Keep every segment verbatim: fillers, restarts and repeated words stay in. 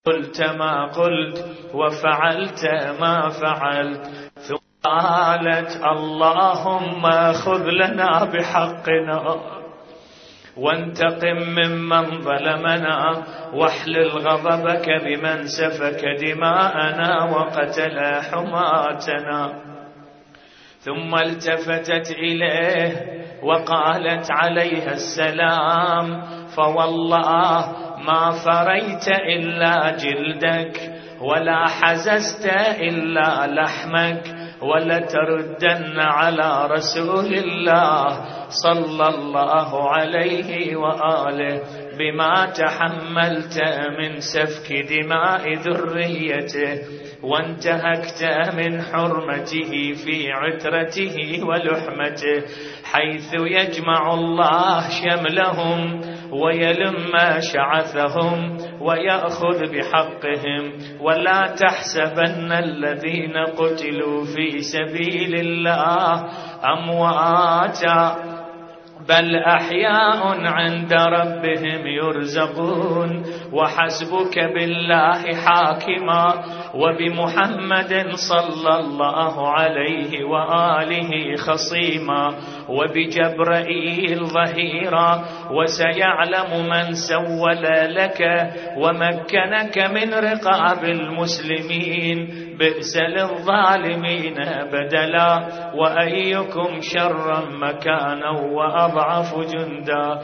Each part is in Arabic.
قلت ما قلت وفعلت ما فعلت. ثم قالت اللهم خذ لنا بحقنا وانتقم ممن ظلمنا واحلل غضبك بمن سفك دماءنا وقتل حماتنا. ثم التفتت إليه وقالت عليها السلام فوالله ما فريت إلا جلدك ولا حززت إلا لحمك ولتردن على رسول الله صلى الله عليه وآله بما تحملت من سفك دماء ذريته وانتهكت من حرمته في عترته ولحمته، حيث يجمع الله شملهم ويلم شعثهم ويأخذ بحقهم. ولا تحسبن الذين قتلوا في سبيل الله أمواتا بل أحياء عند ربهم يرزقون. وحسبك بالله حاكما وبمحمد صلى الله عليه وآله خصيما وبجبرائيل ظهيرا. وسيعلم من سول لك ومكنك من رقاب المسلمين بئس للظالمين بدلا وأيكم شر مكانا وأضعف جندا.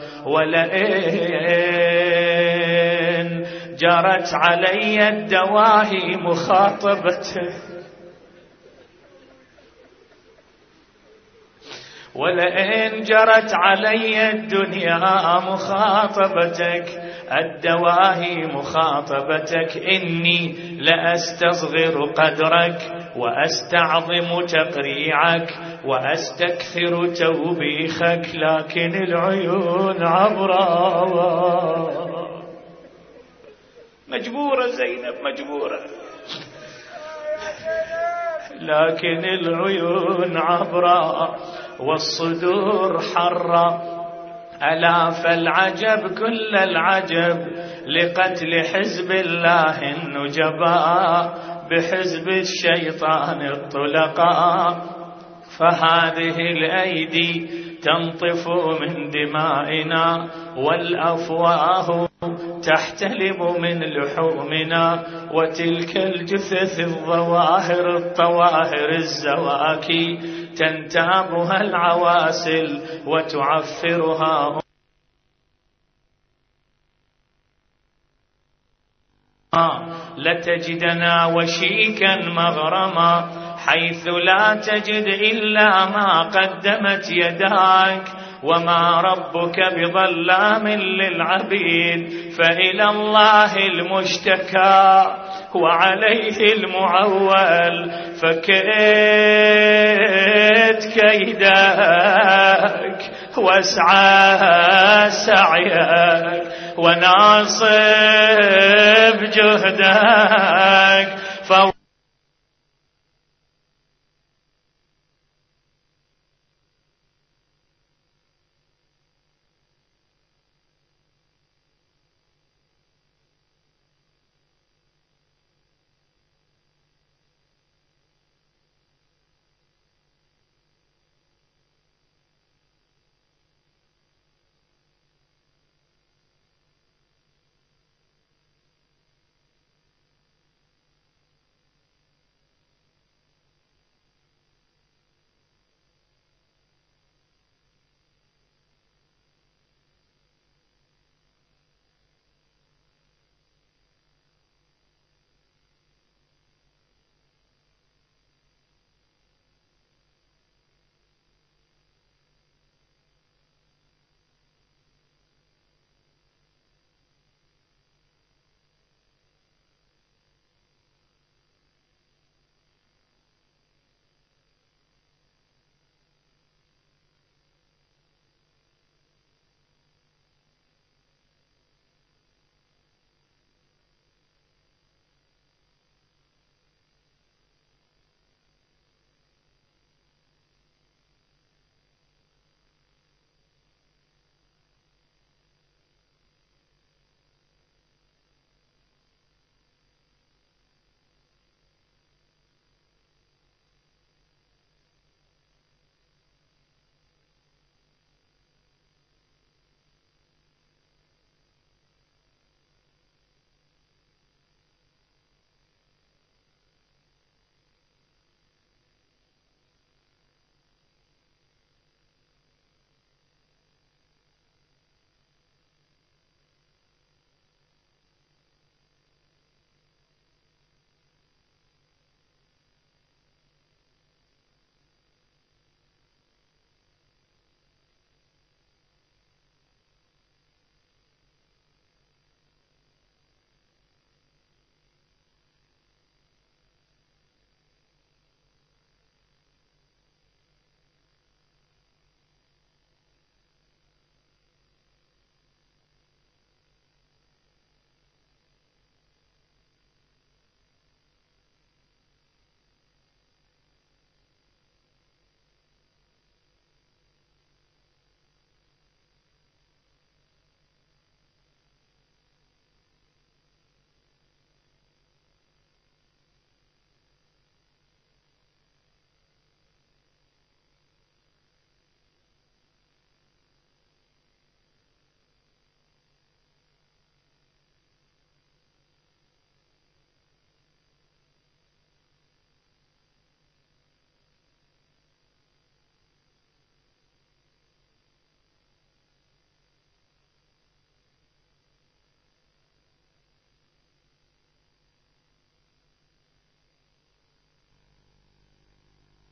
ولئن جرت علي الدواهي مخاطبته ولئن جرت علي الدنيا مخاطبتك الدواهي مخاطبتك إني لأستصغر قدرك وأستعظم تقريعك وأستكثر توبيخك لكن العيون عبراء. مجبورة زينب مجبورة، لكن العيون عبراء والصدور حرة. ألا فالعجب كل العجب لقتل حزب الله النجباء بحزب الشيطان الطلقاء. فهذه الأيدي تنطف من دمائنا والأفواه تحتلم من لحومنا وتلك الجثث الظواهر الطواهر الزواكي تنتابها العواسل وتعفرها لتجدنا وشيكا مغرما حيث لا تجد إلا ما قدمت يداك وما ربك بظلام للعبيد. فإلى الله المشتكى وعليه المعول فكيت كيدك واسعى سعيك وناصب جهدك. ف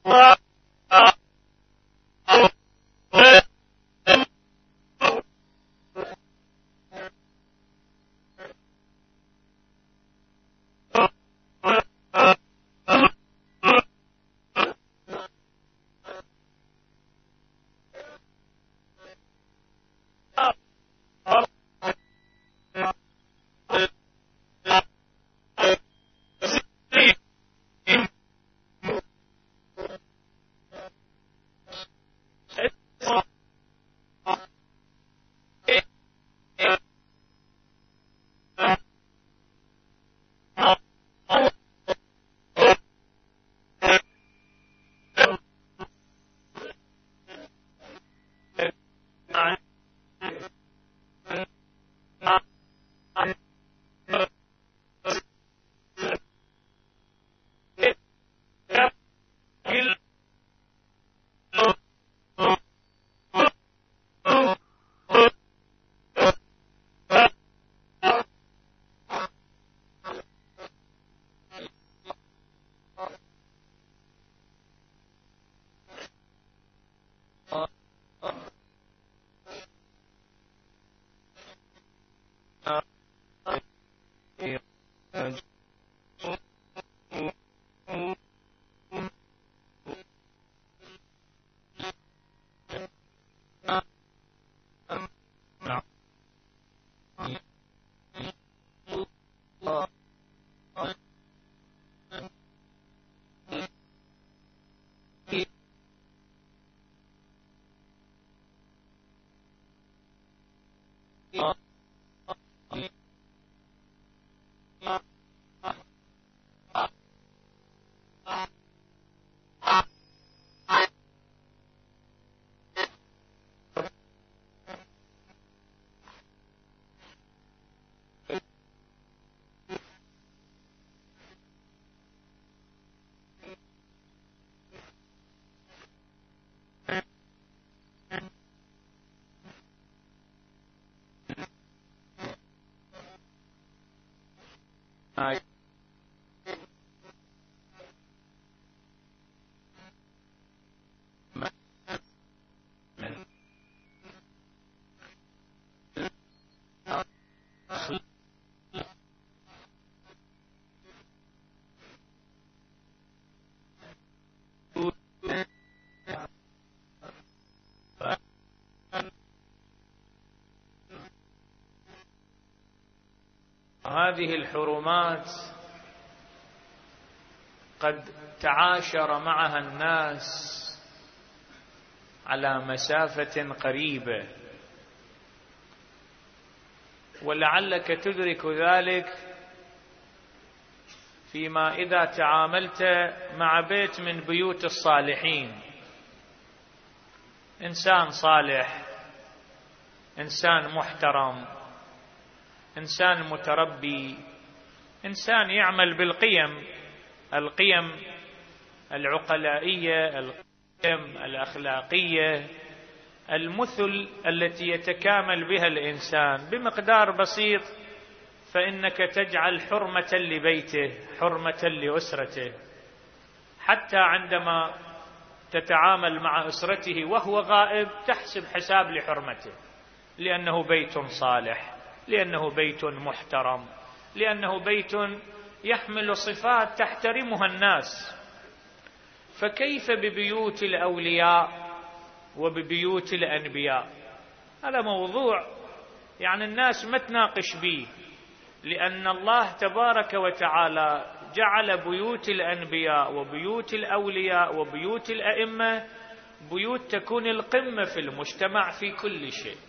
هذه الحرمات قد تعاشر معها الناس على مسافة قريبة، ولعلك تدرك ذلك فيما إذا تعاملت مع بيت من بيوت الصالحين، إنسان صالح، إنسان محترم، إنسان متربي، إنسان يعمل بالقيم، القيم العقلائية، القيم الأخلاقية، المثل التي يتكامل بها الإنسان بمقدار بسيط، فإنك تجعل حرمة لبيته، حرمة لأسرته، حتى عندما تتعامل مع أسرته وهو غائب تحسب حساب لحرمته، لأنه بيت صالح، لأنه بيت محترم، لأنه بيت يحمل صفات تحترمها الناس. فكيف ببيوت الأولياء وببيوت الأنبياء؟ هذا موضوع يعني الناس ما تناقش به، لأن الله تبارك وتعالى جعل بيوت الأنبياء وبيوت الأولياء وبيوت الأئمة بيوت تكون القمة في المجتمع في كل شيء.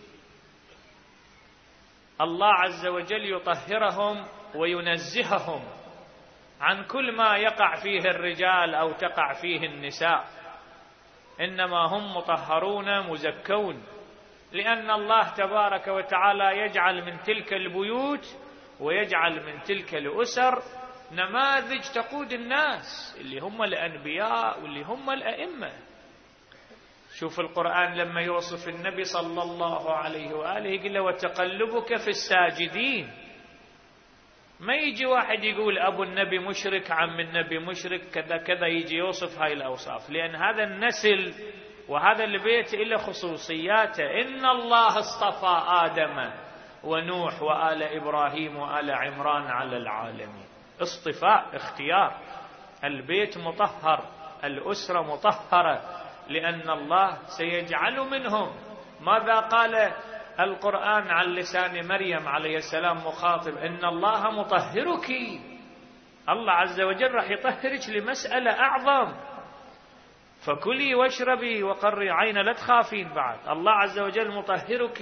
الله عز وجل يطهرهم وينزههم عن كل ما يقع فيه الرجال أو تقع فيه النساء، إنما هم مطهرون مزكون، لأن الله تبارك وتعالى يجعل من تلك البيوت ويجعل من تلك الأسر نماذج تقود الناس اللي هم الأنبياء واللي هم الأئمة. شوف القرآن لما يوصف النبي صلى الله عليه وآله يقول له: وتقلبك في الساجدين. ما يجي واحد يقول أبو النبي مشرك، عم النبي مشرك، كذا كذا، يجي يوصف هاي الأوصاف، لأن هذا النسل وهذا البيت له خصوصياته. إن الله اصطفى آدم ونوح وآل إبراهيم وآل عمران على العالمين. اصطفاء، اختيار. البيت مطهر، الأسرة مطهرة، لأن الله سيجعل منهم. ماذا قال القرآن عن لسان مريم عليه السلام مخاطب؟ إن الله مطهرك. الله عز وجل راح يطهرك لمسألة أعظم. فكلي واشربي وقري عين، لا تخافين بعد. الله عز وجل مطهرك،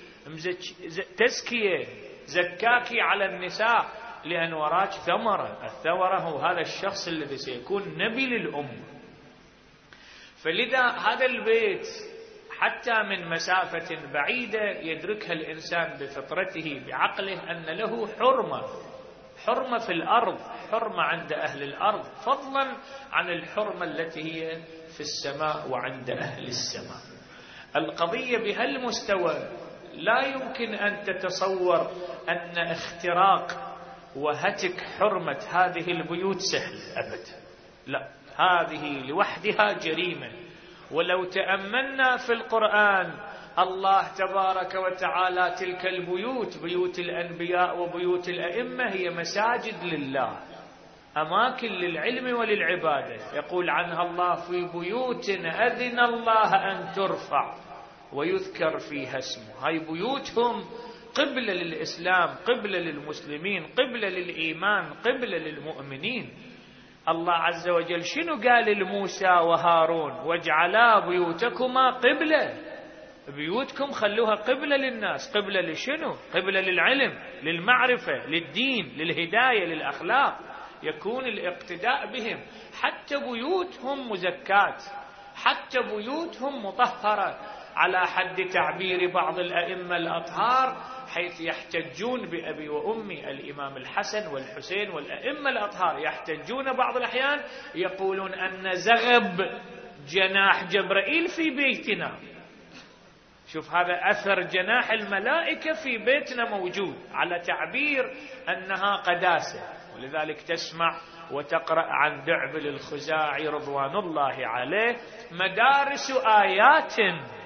تزكية، زكاكي على النساء، لأن وراك ثمرة. الثمرة هو هذا الشخص الذي سيكون نبي للأمة. فلذا هذا البيت حتى من مسافة بعيدة يدركها الإنسان بفطرته بعقله أن له حرمة، حرمة في الأرض، حرمة عند أهل الأرض، فضلا عن الحرمة التي هي في السماء وعند أهل السماء. القضية بهالمستوى لا يمكن أن تتصور أن اختراق وهتك حرمة هذه البيوت سهل أبدا. لا، هذه لوحدها جريمة. ولو تأملنا في القرآن، الله تبارك وتعالى تلك البيوت، بيوت الأنبياء وبيوت الأئمة، هي مساجد لله، أماكن للعلم وللعبادة. يقول عنها الله: في بيوت أذن الله أن ترفع ويذكر فيها اسمه. هاي بيوتهم قبلة للإسلام، قبلة للمسلمين، قبلة للإيمان، قبلة للمؤمنين. الله عز وجل شنو قال لموسى وهارون؟ واجعلا بيوتكما قبلة. بيوتكم خلوها قبلة للناس. قبلة لشنو؟ قبلة للعلم، للمعرفة، للدين، للهداية، للأخلاق، يكون الاقتداء بهم. حتى بيوتهم مزكاة، حتى بيوتهم مطهرة، على حد تعبير بعض الأئمة الأطهار، حيث يحتجون بأبي وأمي الإمام الحسن والحسين والأئمة الأطهار، يحتجون بعض الأحيان يقولون أن زغب جناح جبرائيل في بيتنا. شوف هذا أثر جناح الملائكة في بيتنا موجود، على تعبير أنها قداسة. ولذلك تسمع وتقرأ عن دعبل الخزاعي رضوان الله عليه: مدارس آيات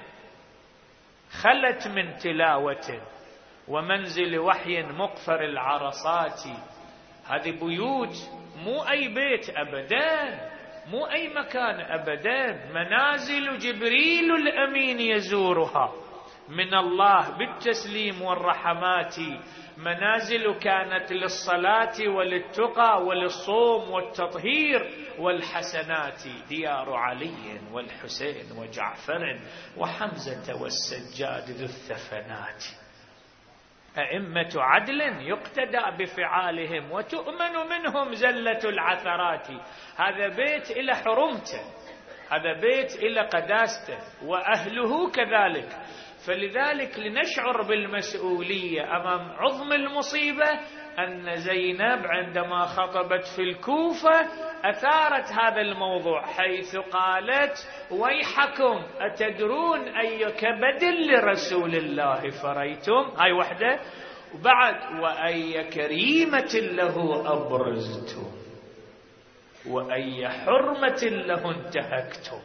خلت من تلاوة ومنزل وحي مقفر العرصات. هذه بيوت، مو أي بيت أبدا، مو أي مكان أبدا، منازل جبريل الأمين يزورها من الله بالتسليم والرحمات. منازل كانت للصلاة وللتقى وللصوم والتطهير والحسنات. ديار علي والحسين وجعفر وحمزة والسجاد ذو الثفنات. أئمة عدل يقتدى بفعالهم وتؤمن منهم زلة العثرات. هذا بيت إلى حرمته، هذا بيت إلى قداسته، وأهله كذلك. فلذلك لنشعر بالمسؤولية أمام عظم المصيبة أن زينب عندما خطبت في الكوفة أثارت هذا الموضوع، حيث قالت: ويحكم أتدرون أي كبد لرسول الله فريتم؟ هاي وحدة. وبعد: وأي كريمة له أبرزتم وأي حرمة له انتهكتم.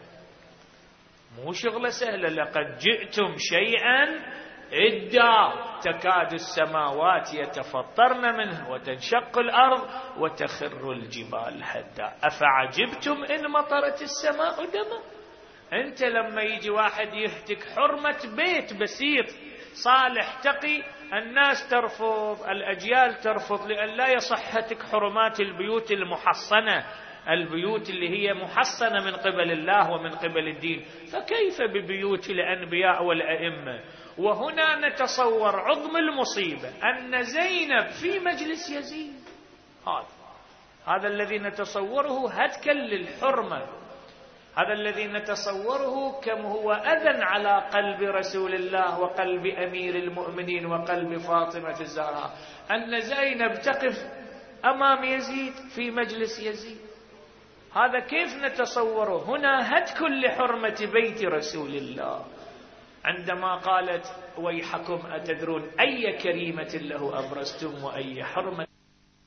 مو شغلة سهلة. لقد جئتم شيئا إدا تكاد السماوات يتفطرن منه وتنشق الأرض وتخر الجبال هدا أفعجبتم إن مطرت السماء دما. أنت لما يجي واحد يهتك حرمة بيت بسيط صالح تقي، الناس ترفض، الأجيال ترفض، لأن لا يصح هتك حرمات البيوت المحصنة، البيوت اللي هي محصنة من قبل الله ومن قبل الدين. فكيف ببيوت الأنبياء والأئمة؟ وهنا نتصور عظم المصيبة أن زينب في مجلس يزيد. هذا هذا الذي نتصوره هتكا للحرمة، هذا الذي نتصوره كم هو أذى على قلب رسول الله وقلب أمير المؤمنين وقلب فاطمة الزهراء، أن زينب تقف أمام يزيد في مجلس يزيد. هذا كيف نتصوره؟ هنا هتك لحرمة بيت رسول الله، عندما قالت: ويحكم أتدرون أي كريمة له أبرزتم وأي حرمة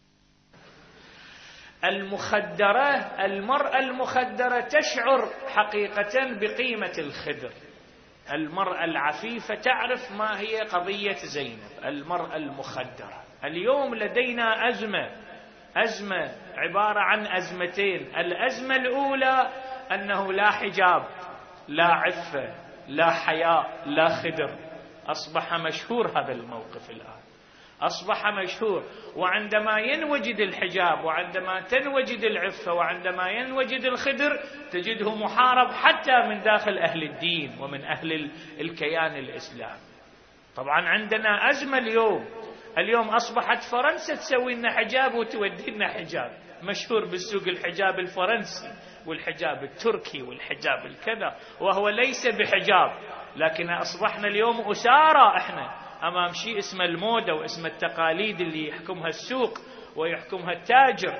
المخدرة، المرأة المخدرة تشعر حقيقة بقيمة الخدر. المرأة العفيفة تعرف ما هي قضية زينب. المرأة المخدرة اليوم لدينا أزمة، أزمة عبارة عن أزمتين. الأزمة الأولى أنه لا حجاب، لا عفة، لا حياء، لا خدر. أصبح مشهور هذا الموقف الآن، أصبح مشهور. وعندما ينوجد الحجاب، وعندما تنوجد العفة، وعندما ينوجد الخدر، تجده محارب حتى من داخل أهل الدين ومن أهل الكيان الإسلامي. طبعا عندنا أزمة اليوم. اليوم أصبحت فرنسا تسوي لنا حجاب وتودي لنا حجاب. مشهور بالسوق الحجاب الفرنسي والحجاب التركي والحجاب الكذا، وهو ليس بحجاب، لكن أصبحنا اليوم أسارى إحنا أمام شيء اسمه الموضة واسم التقاليد اللي يحكمها السوق ويحكمها التاجر.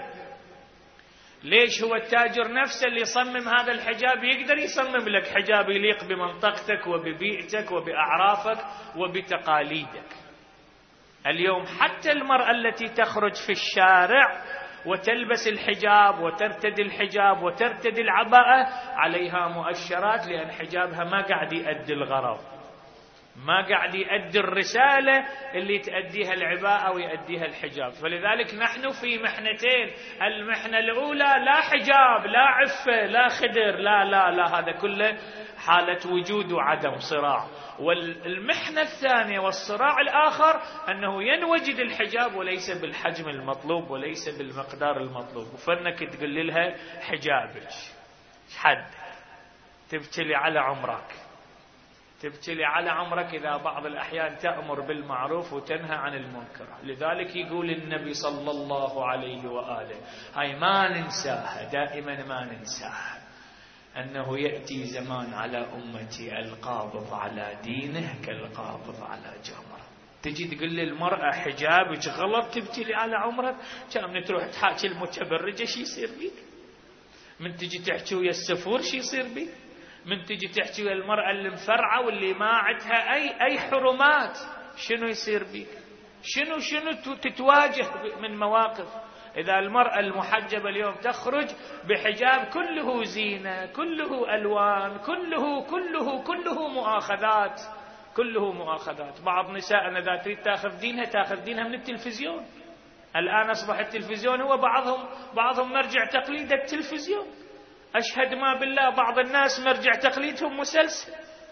ليش؟ هو التاجر نفسه اللي يصمم هذا الحجاب يقدر يصمم لك حجاب يليق بمنطقتك وببيئتك وبأعرافك وبتقاليدك. اليوم حتى المرأة التي تخرج في الشارع وتلبس الحجاب وترتدي الحجاب وترتدي العباءة عليها مؤشرات، لأن حجابها ما قاعد يؤدي الغرض، ما قاعد يؤدي الرسالة اللي تؤديها العباءة ويؤديها الحجاب. فلذلك نحن في محنتين. المحنة الأولى لا حجاب، لا عفة، لا خدر، لا لا لا، هذا كله حالة وجود وعدم، صراع. والمحنة الثانية والصراع الآخر أنه ينوجد الحجاب وليس بالحجم المطلوب وليس بالمقدار المطلوب، وفنك تقول لها حجابك حد تبتلي على عمرك، تبتلي على عمرك إذا بعض الأحيان تأمر بالمعروف وتنهى عن المنكر. لذلك يقول النبي صلى الله عليه وآله، هاي ما ننساها، دائما ما ننساها، أنه يأتي زمان على أمتي القابض على دينه كالقابض على جمره. تجي تقول للمرأة حجابك غلط تبتلي على عمرك، كم تروح تحاكي المتبرجة شي يصير بيك؟ من تجي تحكي ويا السفور شي يصير بيك؟ من تجي تحكي ويا المرأة المفرعة واللي ما عندها أي أي حرمات شنو يصير بيك؟ شنو شنو تتواجه من مواقف؟ إذا المرأة المحجبة اليوم تخرج بحجاب كله زينة، كله ألوان، كله كله كله مؤاخذات، كله مؤاخذات. بعض نسائنا إذا تريد تأخذ دينها تأخذ دينها من التلفزيون. الآن أصبح التلفزيون هو بعضهم بعضهم مرجع تقليد التلفزيون. أشهد ما بالله بعض الناس مرجع تقليدهم مسلسل،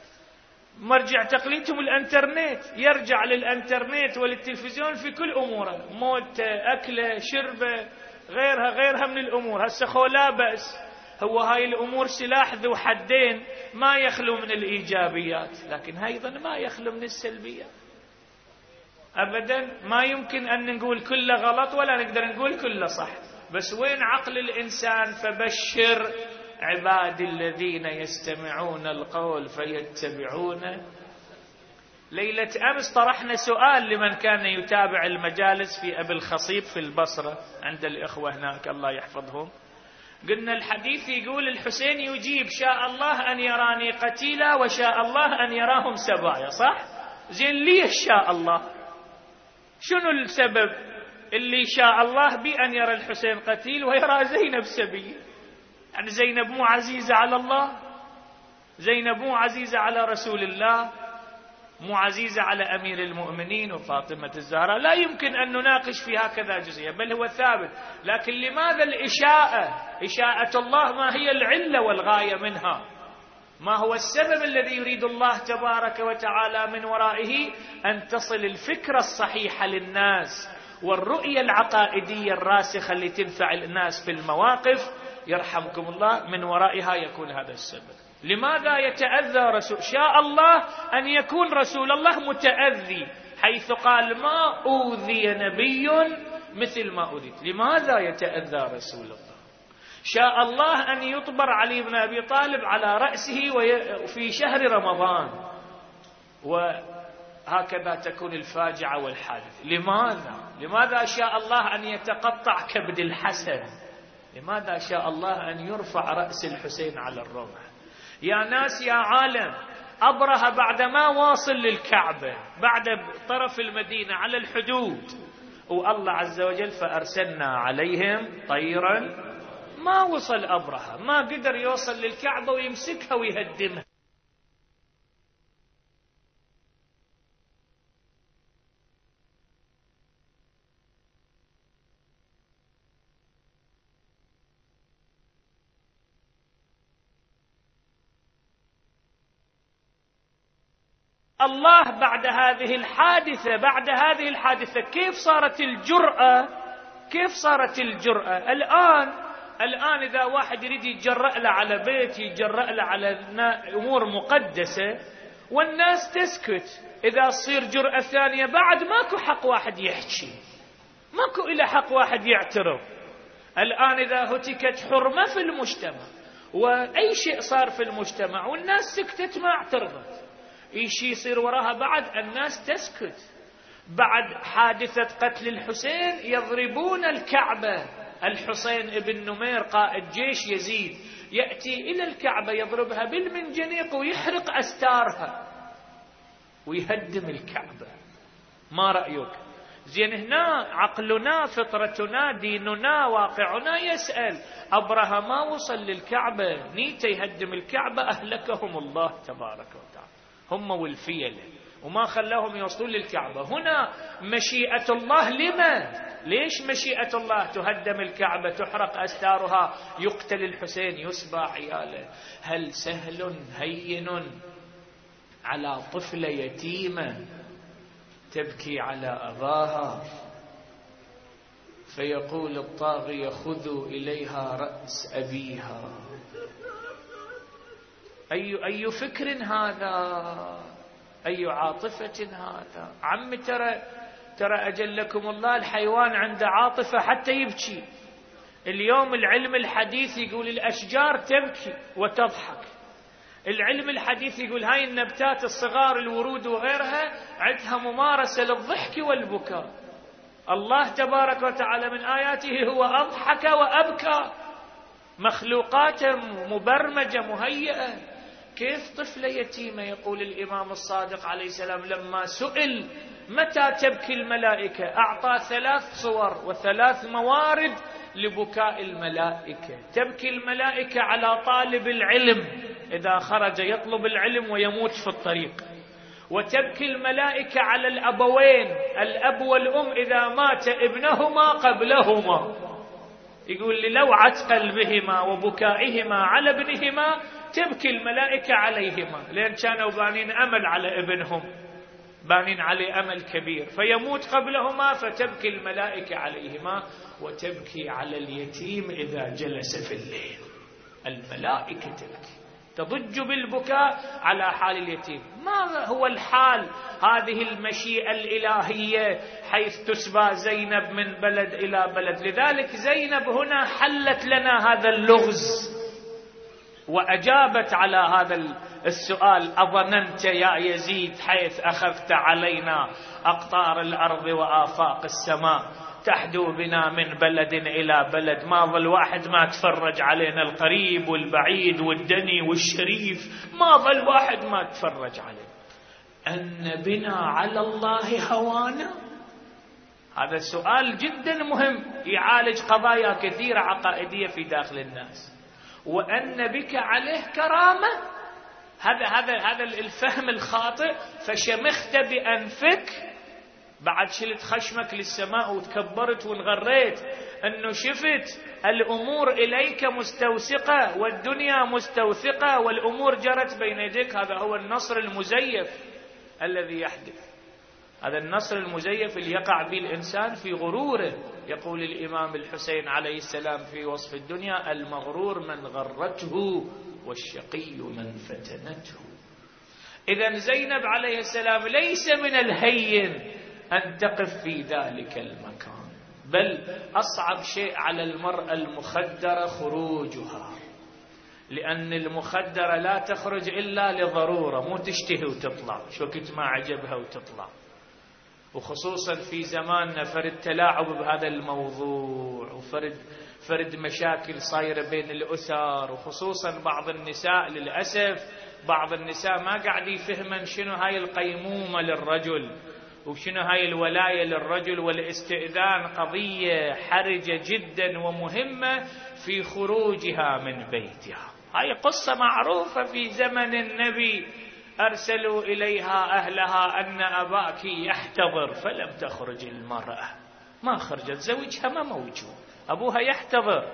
مرجع تقليدهم الانترنت، يرجع للانترنت وللتلفزيون في كل أموره، موت، أكله، شربه، غيرها غيرها من الأمور. هسه خو لا بأس، هو هاي الأمور سلاح ذو حدين، ما يخلو من الإيجابيات لكن أيضا ما يخلو من السلبيات. أبدا ما يمكن أن نقول كله غلط ولا نقدر نقول كله صح، بس وين عقل الإنسان؟ فبشر عبادي الذين يستمعون القول فيتبعون. ليلة أمس طرحنا سؤال لمن كان يتابع المجالس في أبي الخصيب في البصرة عند الإخوة هناك الله يحفظهم. قلنا الحديث يقول الحسين يجيب شاء الله أن يراني قتيلا وشاء الله أن يراهم سبايا، صح؟ زين ليش شاء الله؟ شنو السبب اللي شاء الله بأن يرى الحسين قتيل ويرى زينب سبي؟ يعني زينب مو عزيزة على الله؟ زينب مو عزيزة على رسول الله؟ مو عزيزة على أمير المؤمنين وفاطمة الزهراء؟ لا يمكن أن نناقش في هكذا جزئية، بل هو ثابت. لكن لماذا الإشاءة؟ إشاءة الله ما هي العلة والغاية منها؟ ما هو السبب الذي يريد الله تبارك وتعالى من ورائه؟ أن تصل الفكرة الصحيحة للناس والرؤية العقائدية الراسخة اللي تنفع الناس في المواقف، يرحمكم الله، من ورائها يكون هذا السبب. لماذا يتأذى رسول؟ شاء الله أن يكون رسول الله متأذي، حيث قال ما أوذي نبي مثل ما أوذيت. لماذا يتأذى رسول الله؟ شاء الله أن يطبر علي بن أبي طالب على رأسه في شهر رمضان، وهكذا تكون الفاجعة والحادث. لماذا؟ لماذا شاء الله أن يتقطع كبد الحسن؟ لماذا شاء الله أن يرفع رأس الحسين على الرمح؟ يا ناس يا عالم، أبرهة بعدما واصل للكعبة، بعد طرف المدينة على الحدود، والله عز وجل فأرسلنا عليهم طيرا، ما وصل أبرهة، ما قدر يوصل للكعبة ويمسكها ويهدمها. الله بعد هذه الحادثة بعد هذه الحادثة كيف صارت الجرأة؟ كيف صارت الجرأة؟ الآن الآن إذا واحد يريد يتجرأ له على بيت، يتجرأ له على أمور مقدسة والناس تسكت، إذا تصير جرأة ثانية بعد ماكو حق واحد يحكي، ماكو إلى حق واحد يعترف. الآن إذا هتكت حرمة في المجتمع وأي شيء صار في المجتمع والناس سكتت ما اعترفت، إيش يصير وراها بعد؟ الناس تسكت. بعد حادثة قتل الحسين يضربون الكعبة، الحسين ابن نمير قائد جيش يزيد يأتي إلى الكعبة يضربها بالمنجنيق ويحرق أستارها ويهدم الكعبة. ما رأيك؟ زين هنا عقلنا فطرتنا ديننا واقعنا يسأل، أبرهة ما وصل للكعبة نيته يهدم الكعبة، أهلكهم الله تبارك وتعالى هم والفيلة وما خلاهم يوصلون للكعبة. هنا مشيئة الله لما؟ ليش مشيئة الله تهدم الكعبة تحرق أستارها يقتل الحسين يسبى عياله؟ هل سهل هين على طفلة يتيمة تبكي على أباها فيقول الطاغية خذوا إليها رأس أبيها؟ أي أي فكر هذا؟ أي عاطفة هذا؟ عم ترى ترى أجلكم الله الحيوان عنده عاطفة حتى يبكي. اليوم العلم الحديث يقول الأشجار تبكي وتضحك، العلم الحديث يقول هاي النبتات الصغار الورود وغيرها عندها ممارسة للضحك والبكاء. الله تبارك وتعالى من آياته هو أضحك وأبكى، مخلوقات مبرمجة مهيئة. كيف طفلة يتيمة؟ يقول الإمام الصادق عليه السلام لما سئل متى تبكي الملائكة أعطى ثلاث صور وثلاث موارد لبكاء الملائكة. تبكي الملائكة على طالب العلم إذا خرج يطلب العلم ويموت في الطريق، وتبكي الملائكة على الأبوين الأب والأم إذا مات ابنهما قبلهما، يقول للوعة قلبهما وبكائهما على ابنهما تبكي الملائكة عليهما، لأن كانوا بانين أمل على ابنهم، بانين عليه أمل كبير، فيموت قبلهما فتبكي الملائكة عليهما. وتبكي على اليتيم إذا جلس في الليل، الملائكة تبكي تضج بالبكاء على حال اليتيم. ما هو الحال؟ هذه المشيئة الإلهية حيث تسبى زينب من بلد إلى بلد. لذلك زينب هنا حلت لنا هذا اللغز وأجابت على هذا السؤال: أظننت يا يزيد حيث أخذت علينا أقطار الأرض وآفاق السماء تحدو بنا من بلد إلى بلد، ما ظل واحد ما تفرج علينا القريب والبعيد والدني والشريف، ما ظل واحد ما تفرج علينا، أن بنا على الله هوانا؟ هذا سؤال جدا مهم يعالج قضايا كثيرة عقائدية في داخل الناس. وأن بك عليه كرامة، هذا هذا هذا الفهم الخاطئ. فشمخت بأنفك، بعد شلت خشمك للسماء وتكبرت وانغريت أنه شفت الأمور إليك مستوثقة والدنيا مستوثقة والأمور جرت بين يديك. هذا هو النصر المزيف الذي يحدث، هذا النصر المزيف اللي يقع به الإنسان في غروره. يقول الإمام الحسين عليه السلام في وصف الدنيا: المغرور من غرته والشقي من فتنته. إذن زينب عليه السلام ليس من الهين أن تقف في ذلك المكان، بل أصعب شيء على المرأة المخدرة خروجها، لأن المخدرة لا تخرج إلا لضرورة، مو تشتهي وتطلع شو كنت ما عجبها وتطلع. وخصوصا في زماننا فرد تلاعب بهذا الموضوع، وفرد فرد مشاكل صايرة بين الأسر، وخصوصا بعض النساء للأسف بعض النساء ما قاعد يفهمن شنو هاي القيمومة للرجل، وشنو هاي الولاية للرجل والاستئذان قضية حرجة جدا ومهمة في خروجها من بيتها. هاي قصة معروفة في زمن النبي، أرسلوا إليها أهلها أن أباك يحتضر فلم تخرج المرأة، ما خرجت، زوجها ما موجود، أبوها يحتضر،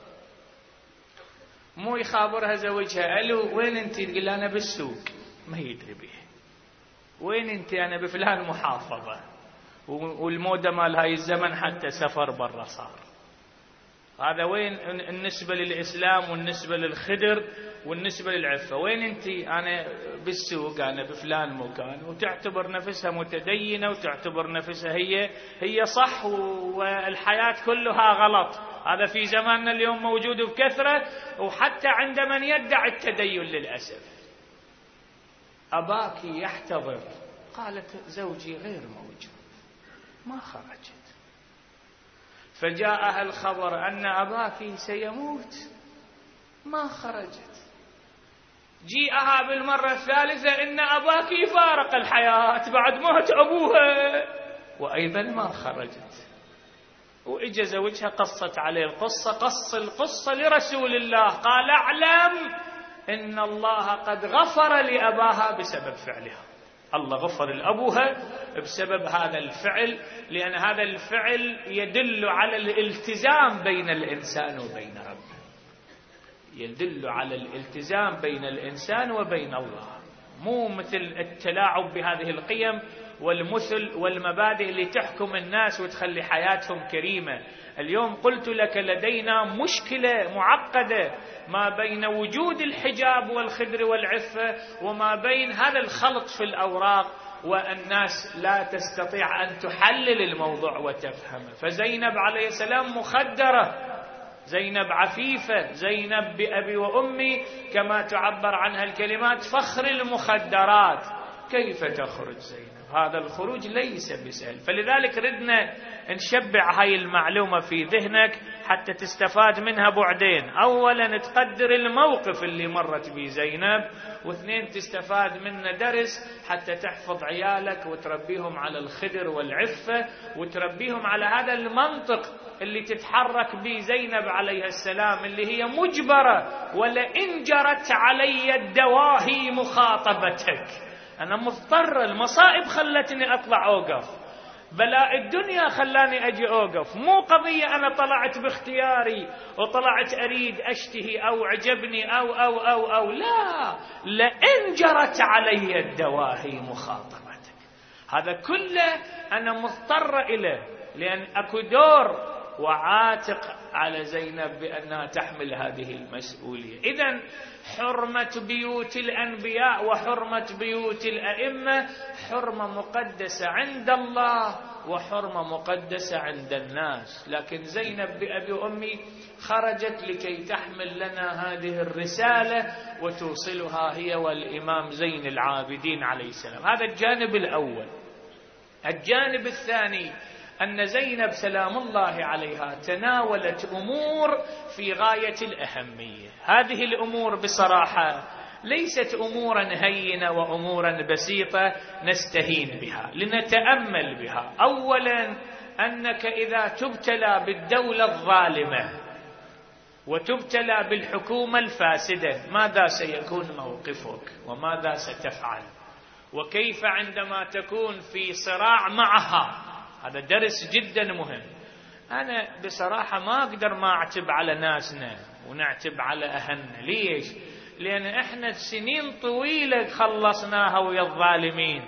مو يخابرها زوجها ألو وين أنت؟ تقول أنا بالسوق، ما يدري به. وين أنت؟ أنا بفلان محافظة. والمودة مال هاي الزمن حتى سفر برا صار. هذا وين النسبة للإسلام والنسبة للخدر والنسبة للعفة؟ وين أنت؟ أنا بالسوق، أنا بفلان مكان، وتعتبر نفسها متدينة وتعتبر نفسها هي هي صح والحياة كلها غلط. هذا في زماننا اليوم موجود بكثرة، وحتى عند من يدعي التدين للأسف. أباك يحتضر، قالت زوجي غير موجود، ما خرجت. فجاءها الخبر أن أباك سيموت، ما خرجت. جيءها بالمرة الثالثة إن أباك يفارق الحياة بعد موت أبوها، وأيضا ما خرجت. وإجا زوجها قصت عليه القصة، قص القصة لرسول الله، قال أعلم إن الله قد غفر لأباها بسبب فعلها. الله غفر لأبوها بسبب هذا الفعل، لأن هذا الفعل يدل على الالتزام بين الإنسان وبين ربه، يدل على الالتزام بين الإنسان وبين الله، مو مثل التلاعب بهذه القيم والمثل والمبادئ اللي تحكم الناس وتخلي حياتهم كريمة. اليوم قلت لك لدينا مشكلة معقدة ما بين وجود الحجاب والخدر والعفة وما بين هذا الخلط في الأوراق، والناس لا تستطيع أن تحلل الموضوع وتفهمه. فزينب عليه السلام مخدرة، زينب عفيفة، زينب بأبي وأمي كما تعبر عنها الكلمات، فخر المخدرات. كيف تخرج زينب؟ هذا الخروج ليس بسهل. فلذلك ردنا نشبع هاي المعلومة في ذهنك حتى تستفاد منها بعدين. أولا تقدر الموقف اللي مرت به زينب، واثنين تستفاد منه درس حتى تحفظ عيالك وتربيهم على الخدر والعفة، وتربيهم على هذا المنطق اللي تتحرك به زينب عليها السلام، اللي هي مجبرة ولئن جرت علي الدواهي مخاطبتك. أنا مضطر، المصائب خلتني أطلع أوقف، بلاء الدنيا خلاني أجي أوقف، مو قضية أنا طلعت باختياري وطلعت أريد أشتهي أو عجبني أو أو أو أو لا، لئن جرت علي الدواهي مخاطبتك. هذا كله أنا مضطر إليه، لأن أكو دور وعاتق على زينب بأنها تحمل هذه المسؤولية. إذن حرمة بيوت الأنبياء وحرمة بيوت الأئمة حرمة مقدسة عند الله وحرمة مقدسة عند الناس. لكن زينب بأبي وأمي خرجت لكي تحمل لنا هذه الرسالة وتوصلها هي والإمام زين العابدين عليه السلام. هذا الجانب الأول. الجانب الثاني أن زينب سلام الله عليها تناولت أمور في غاية الأهمية. هذه الأمور بصراحة ليست أمورا هينة وأمورا بسيطة نستهين بها، لنتأمل بها. أولا أنك إذا تبتلى بالدولة الظالمة وتبتلى بالحكومة الفاسدة ماذا سيكون موقفك وماذا ستفعل، وكيف عندما تكون في صراع معها. هذا درس جدا مهم. أنا بصراحة ما أقدر ما أعتب على ناسنا ونعتب على أهلنا. ليش؟ لأن إحنا سنين طويلة خلصناها ويا الظالمين،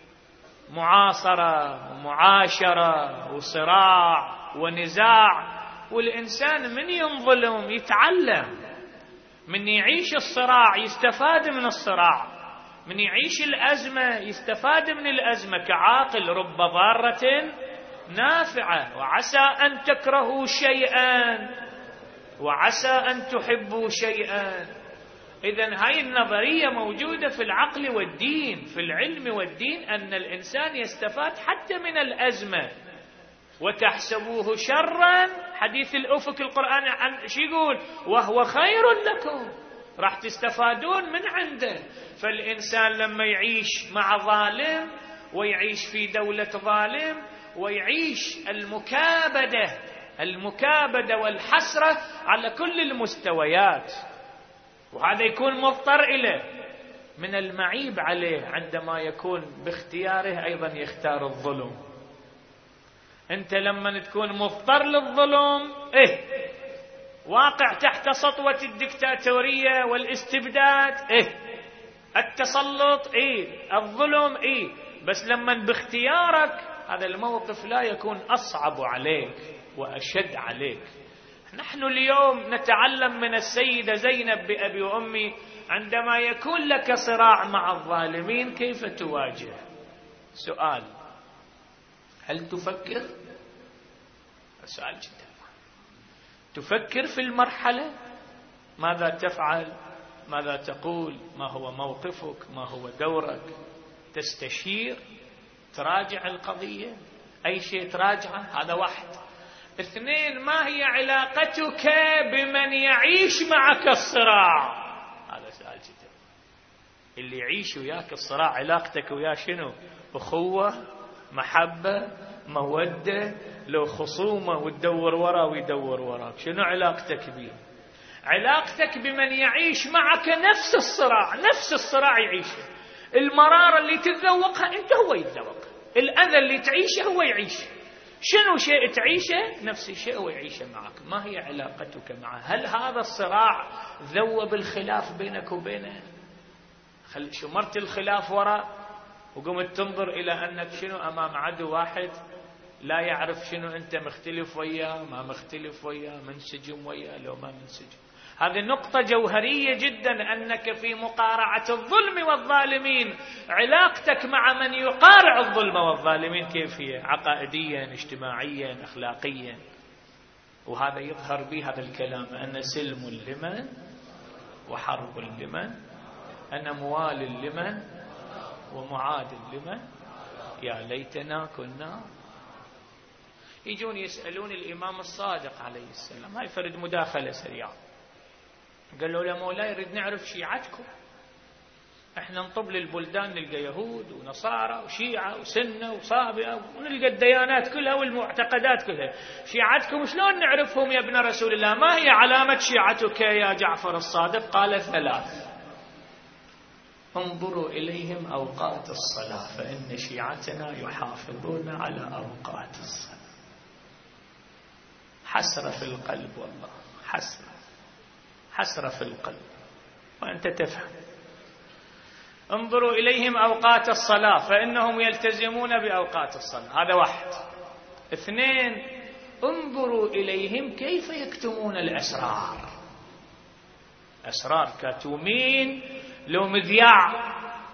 معاصرة ومعاشرة وصراع ونزاع. والإنسان من ينظلم يتعلم، من يعيش الصراع يستفاد من الصراع، من يعيش الأزمة يستفاد من الأزمة. كعاقل رب ضارة نافعة، وعسى أن تكرهوا شيئا وعسى أن تحبوا شيئا. إذن هاي النظرية موجودة في العقل والدين، في العلم والدين، أن الإنسان يستفاد حتى من الأزمة. وتحسبوه شرا، حديث الأفق القرآن عن شو يقول؟ وهو خير لكم، راح تستفادون من عنده. فالإنسان لما يعيش مع ظالم ويعيش في دولة ظالم ويعيش المكابدة المكابدة والحسرة على كل المستويات، وهذا يكون مضطر إليه. من المعيب عليه عندما يكون باختياره أيضا يختار الظلم. أنت لما تكون مضطر للظلم إيه واقع تحت سطوة الدكتاتورية والاستبداد، إيه التسلط، إيه الظلم، إيه بس لما باختيارك هذا الموقف لا يكون أصعب عليك وأشد عليك. نحن اليوم نتعلم من السيدة زينب بأبي وأمي عندما يكون لك صراع مع الظالمين كيف تواجه. سؤال: هل تفكر؟ سؤال جدا. تفكر في المرحلة، ماذا تفعل، ماذا تقول، ما هو موقفك، ما هو دورك، تستشير، تراجع القضية، أي شيء تراجعه. هذا واحد. اثنين: ما هي علاقتك بمن يعيش معك الصراع؟ هذا سؤال جدا. اللي يعيش وياك الصراع علاقتك وياه شنو؟ أخوة، محبة، مودة، لو خصومة وتدور وراه ويدور وراك، شنو علاقتك به؟ علاقتك بمن يعيش معك نفس الصراع، نفس الصراع يعيشه. المرارة اللي تتذوقها أنت هو يتذوق، الأذى اللي تعيشه هو يعيشه. شنو شيء تعيشه نفس الشيء هو يعيشه معك. ما هي علاقتك معه؟ هل هذا الصراع ذوب الخلاف بينك وبينه؟ خل شمرت الخلاف وراء وقمت تنظر إلى أنك شنو أمام عدو واحد لا يعرف شنو أنت مختلف وياه، ما مختلف وياه، منسجم وياه لو ما منسجم. هذه نقطة جوهرية جدا، أنك في مقارعة الظلم والظالمين علاقتك مع من يقارع الظلم والظالمين كيف هي؟ عقائديا، اجتماعيا، أخلاقيا. وهذا يظهر به هذا الكلام: أنا سلم لمن وحرب لمن، أنا موال لمن ومعاد لمن، يا ليتنا كنا. يجون يسألون الإمام الصادق عليه السلام، هاي فرد مداخلة سريعة، قالوا له: مولاي يريد نعرف شيعتكم، احنا نطب للبلدان نلقى يهود ونصارى وشيعة وسنة وصابئة ونلقى الديانات كلها والمعتقدات كلها، شيعتكم شلون نعرفهم يا ابن رسول الله؟ ما هي علامة شيعتك يا جعفر الصادق؟ قال: ثلاث: انظروا إليهم أوقات الصلاة فإن شيعتنا يحافظون على أوقات الصلاة. حسرة في القلب، والله حسرة، حسرة في القلب وأنت تفهم. انظروا إليهم أوقات الصلاة فإنهم يلتزمون بأوقات الصلاة. هذا واحد. اثنين: انظروا إليهم كيف يكتمون الأسرار. أسرار كاتومين، لو مذياع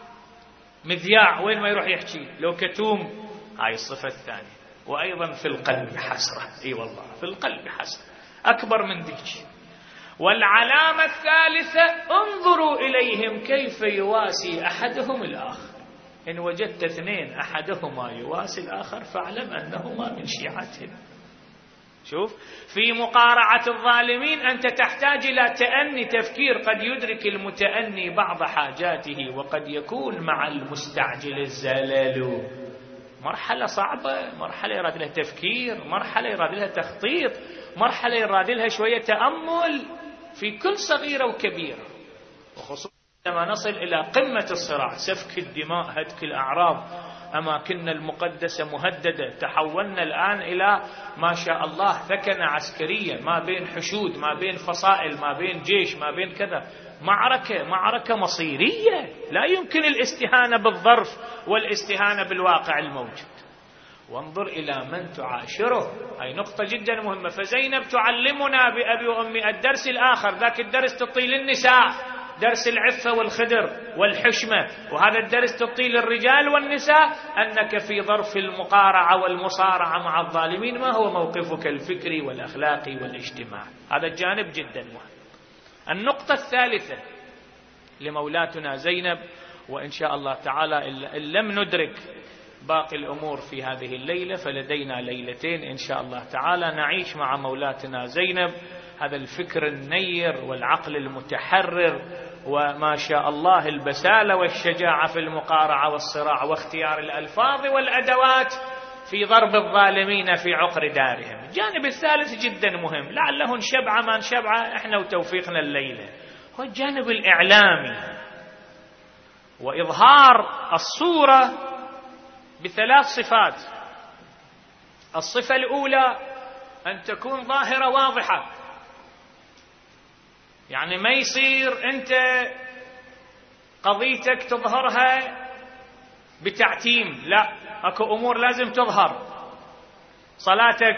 مذياع وين ما يروح يحكي لو كتوم. هاي الصفة الثانية. وأيضا في القلب حسرة، اي والله في القلب حسرة أكبر من ذيك. والعلامة الثالثة: انظروا إليهم كيف يواسي أحدهم الآخر. إن وجدت اثنين أحدهما يواسي الآخر فاعلم أنهما من شيعتهم. شوف، في مقارعة الظالمين أنت تحتاج إلى تأني تفكير، قد يدرك المتأني بعض حاجاته وقد يكون مع المستعجل الزلل. مرحلة صعبة، مرحلة يراد لها تفكير، مرحلة يراد لها تخطيط، مرحلة يراد لها شوية تأمل في كل صغيرة وكبيرة، وخصوصا لما نصل إلى قمة الصراع، سفك الدماء، هتك الأعراض، أماكننا المقدسة مهددة. تحولنا الآن إلى ما شاء الله ثكنة عسكرية، ما بين حشود، ما بين فصائل، ما بين جيش، ما بين كذا. معركة معركة مصيرية، لا يمكن الاستهانة بالظرف والاستهانة بالواقع الموجود. وانظر إلى من تعاشره، هاي نقطة جدا مهمة. فزينب تعلمنا بأبي وأمي الدرس الآخر، ذاك الدرس تعطي للنساء، درس العفة والخدر والحشمة، وهذا الدرس تعطي للرجال والنساء، أنك في ظرف المقارعة والمصارعة مع الظالمين ما هو موقفك الفكري والأخلاقي والاجتماعي. هذا الجانب جدا مهم. النقطة الثالثة لمولاتنا زينب، وإن شاء الله تعالى إن لم ندرك باقي الأمور في هذه الليلة فلدينا ليلتين إن شاء الله تعالى نعيش مع مولاتنا زينب هذا الفكر النير والعقل المتحرر وما شاء الله البسالة والشجاعة في المقارعة والصراع واختيار الألفاظ والأدوات في ضرب الظالمين في عقر دارهم. الجانب الثالث جدا مهم، لعله نشبعه ما نشبعه احنا وتوفيقنا الليلة، هو الجانب الإعلامي وإظهار الصورة بثلاث صفات. الصفة الأولى أن تكون ظاهرة واضحة، يعني ما يصير أنت قضيتك تظهرها بتعتيم، لا، أكو أمور لازم تظهر، صلاتك،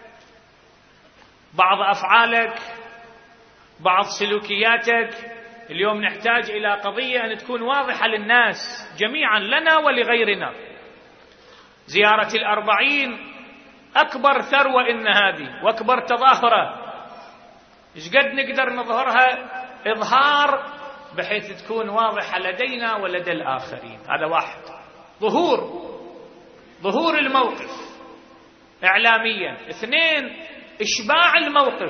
بعض أفعالك، بعض سلوكياتك. اليوم نحتاج إلى قضية أن تكون واضحة للناس جميعا لنا ولغيرنا. زيارة الأربعين أكبر ثروة إن هذه وأكبر تظاهرة، إيش قد نقدر نظهرها إظهار بحيث تكون واضحة لدينا ولدى الآخرين. هذا واحد، ظهور ظهور الموقف إعلاميا. اثنين، إشباع الموقف،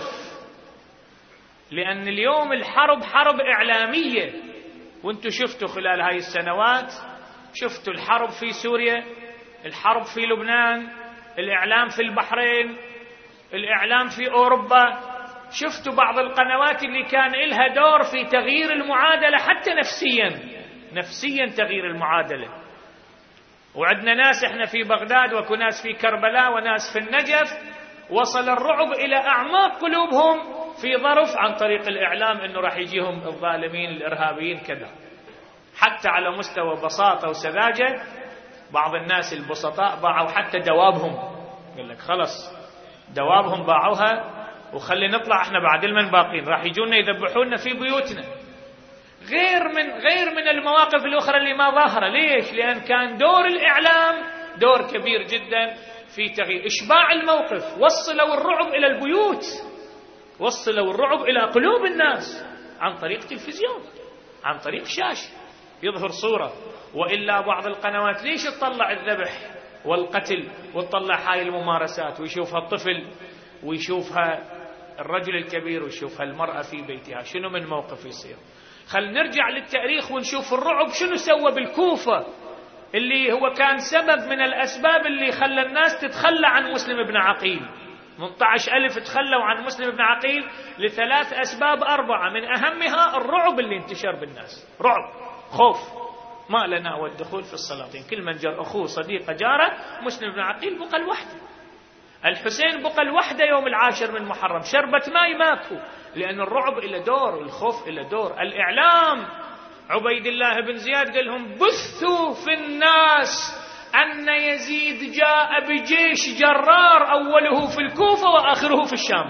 لأن اليوم الحرب حرب إعلامية، وانتم شفتوا خلال هاي السنوات، شفتوا الحرب في سوريا، الحرب في لبنان، الإعلام في البحرين، الإعلام في أوروبا، شفتوا بعض القنوات اللي كان لها دور في تغيير المعادلة حتى نفسيا نفسيا تغيير المعادلة. وعندنا ناس احنا في بغداد وناس في كربلاء وناس في النجف وصل الرعب إلى أعماق قلوبهم في ظرف عن طريق الإعلام أنه راح يجيهم الظالمين الإرهابيين كذا. حتى على مستوى بساطة وسذاجة بعض الناس البسطاء باعوا حتى دوابهم، قال لك خلص دوابهم باعوها وخلي نطلع احنا بعد المن باقين، راح يجونا يذبحونا في بيوتنا. غير من غير من المواقف الأخرى اللي ما ظاهرة. ليش؟ لأن كان دور الإعلام دور كبير جدا في تغيير إشباع الموقف. وصلوا الرعب إلى البيوت، وصلوا الرعب إلى قلوب الناس عن طريق تلفزيون، عن طريق شاشة يظهر صورة. وإلا بعض القنوات ليش تطلع الذبح والقتل وتطلع هاي الممارسات، ويشوفها الطفل ويشوفها الرجل الكبير ويشوفها المرأة في بيتها، شنو من موقف يصير؟ خل نرجع للتاريخ ونشوف الرعب شنو سوى بالكوفة، اللي هو كان سبب من الأسباب اللي خلى الناس تتخلى عن مسلم بن عقيل. ثمانية عشر ألف تخلوا عن مسلم بن عقيل لثلاث أسباب أربعة، من أهمها الرعب اللي انتشر بالناس. رعب، خوف، ما لنا والدخول في السلاطين، كل من جر أخوه صديق جاره. مسلم بن عقيل بقى لوحده، الحسين بقى لوحده يوم العاشر من محرم، شربة ماي ماكو، لأن الرعب إلى دور، الخوف إلى دور. الإعلام عبيد الله بن زياد قال لهم بثوا في الناس أن يزيد جاء بجيش جرار أوله في الكوفة وآخره في الشام.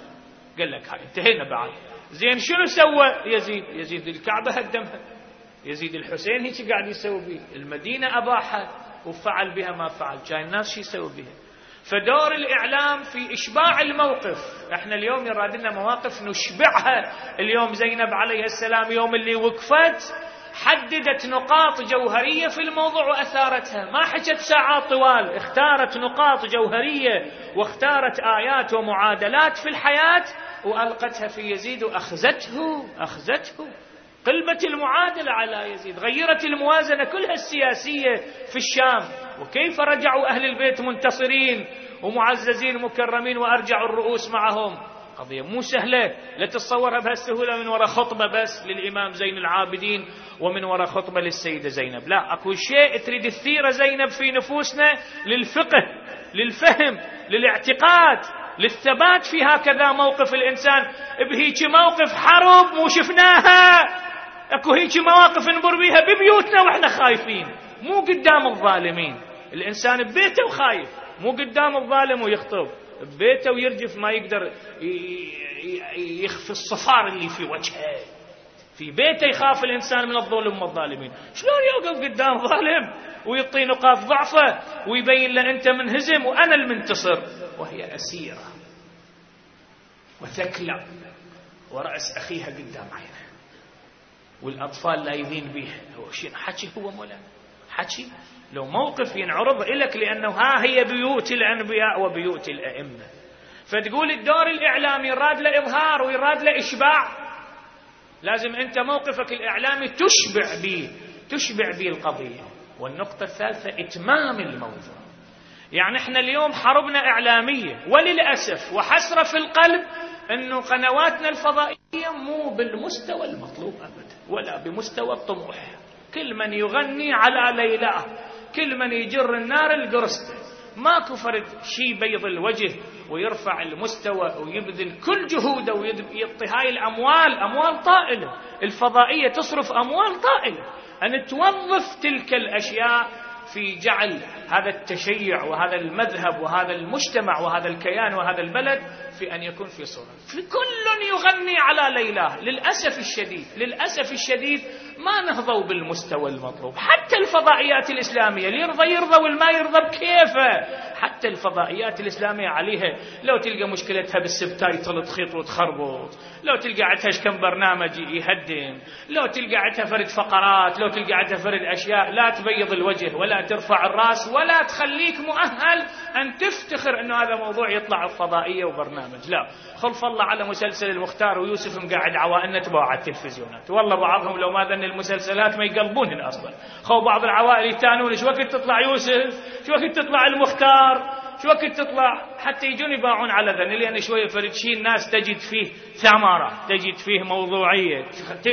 قال لك هاي انتهينا بعد. زين شنو سوى يزيد؟ يزيد الكعبة هدمها، يزيد الحسين هيك قاعد يسوي به، المدينة أباحها وفعل بها ما فعل، كان الناس شو يسوي بها. فدور الإعلام في إشباع الموقف. احنا اليوم يراد لنا مواقف نشبعها. اليوم زينب عليه السلام يوم اللي وقفت حددت نقاط جوهرية في الموضوع وأثارتها، ما حكت ساعات طوال، اختارت نقاط جوهرية واختارت آيات ومعادلات في الحياة وألقتها في يزيد وأخذته أخذته قلبت المعادلة على يزيد، غيرت الموازنة كلها السياسية في الشام. وكيف رجعوا أهل البيت منتصرين ومعززين مكرمين وأرجعوا الرؤوس معهم. قضية مو سهلة، لا تتصورها بهالسهولة من وراء خطبة بس للإمام زين العابدين ومن وراء خطبة للسيدة زينب. لا، أكو شيء تريد تثير زينب في نفوسنا للفقه، للفهم، للاعتقاد، للثبات في هكذا موقف الإنسان. بهيك موقف حرب مو شفناها، أكو هيك مواقف نمر بيها ببيوتنا وإحنا خايفين، مو قدام الظالمين. الإنسان ببيته وخايف، مو قدام الظالم ويخطب، ببيته ويرجف ما يقدر يخفي الصفار اللي في وجهه. في بيته يخاف الإنسان من الظلم والظالمين. شلون يوقف قدام ظالم ويعطي نقاط ضعفه ويبين له أنت منهزم وأنا المنتصر، وهي أسيرة وثكلى ورأس أخيها قدام عينه والأطفال لا يذين بيها. هو شيء حكي، هو مولانا حكي. لو موقف ينعرض إليك، لأنه ها هي بيوت الأنبياء وبيوت الأئمة. فتقول الدور الإعلامي يراد له إظهار ويراد له إشباع، لازم أنت موقفك الإعلامي تشبع به تشبع به القضية. والنقطة الثالثة إتمام الموضوع. يعني احنا اليوم حربنا إعلامية، وللأسف وحسرة في القلب أنه قنواتنا الفضائية مو بالمستوى المطلوب أبدا ولا بمستوى الطموح. كل من يغني على ليلاه، كل من يجر النار القرصته، ماكو فرد شي بيض الوجه ويرفع المستوى ويبذل كل جهوده ويعطي هاي الأموال، أموال طائلة. الفضائية تصرف أموال طائلة أن توظف تلك الأشياء في جعل هذا التشيع وهذا المذهب وهذا المجتمع وهذا الكيان وهذا البلد في أن يكون في صورة. في كل يغني على ليلاه. للأسف الشديد للأسف الشديد ما نهضوا بالمستوى المطلوب. حتى الفضائيات الإسلامية اللي يرضى يرضى والما يرضى بكيفه. حتى الفضائيات الإسلامية عليها لو تلقى مشكلتها بالسبتايتل تخيط وتخربط، لو تلقى عندها كم برنامج يهدم، لو تلقى عندها فرد فقرات، لو تلقى عندها فرد أشياء لا تبيض الوجه ولا ترفع الرأس ولا تخليك مؤهل أن تفتخر أنه هذا موضوع يطلع الفضائية وبرنامج. لا، خلف الله على مسلسل المختار ويوسف مقاعد عوائلنا تباع على التلفزيونات، والله بعضهم لو ما ذن المسلسلات ما يقلبونهن أصلا. خو بعض العوائل يتانون شو وقت تطلع يوسف، شو وقت تطلع المختار، شو وقت تطلع، حتى يجون يباعون على ذن، لأن شوية فريدشين الناس تجد فيه ثمرة، تجد فيه موضوعية،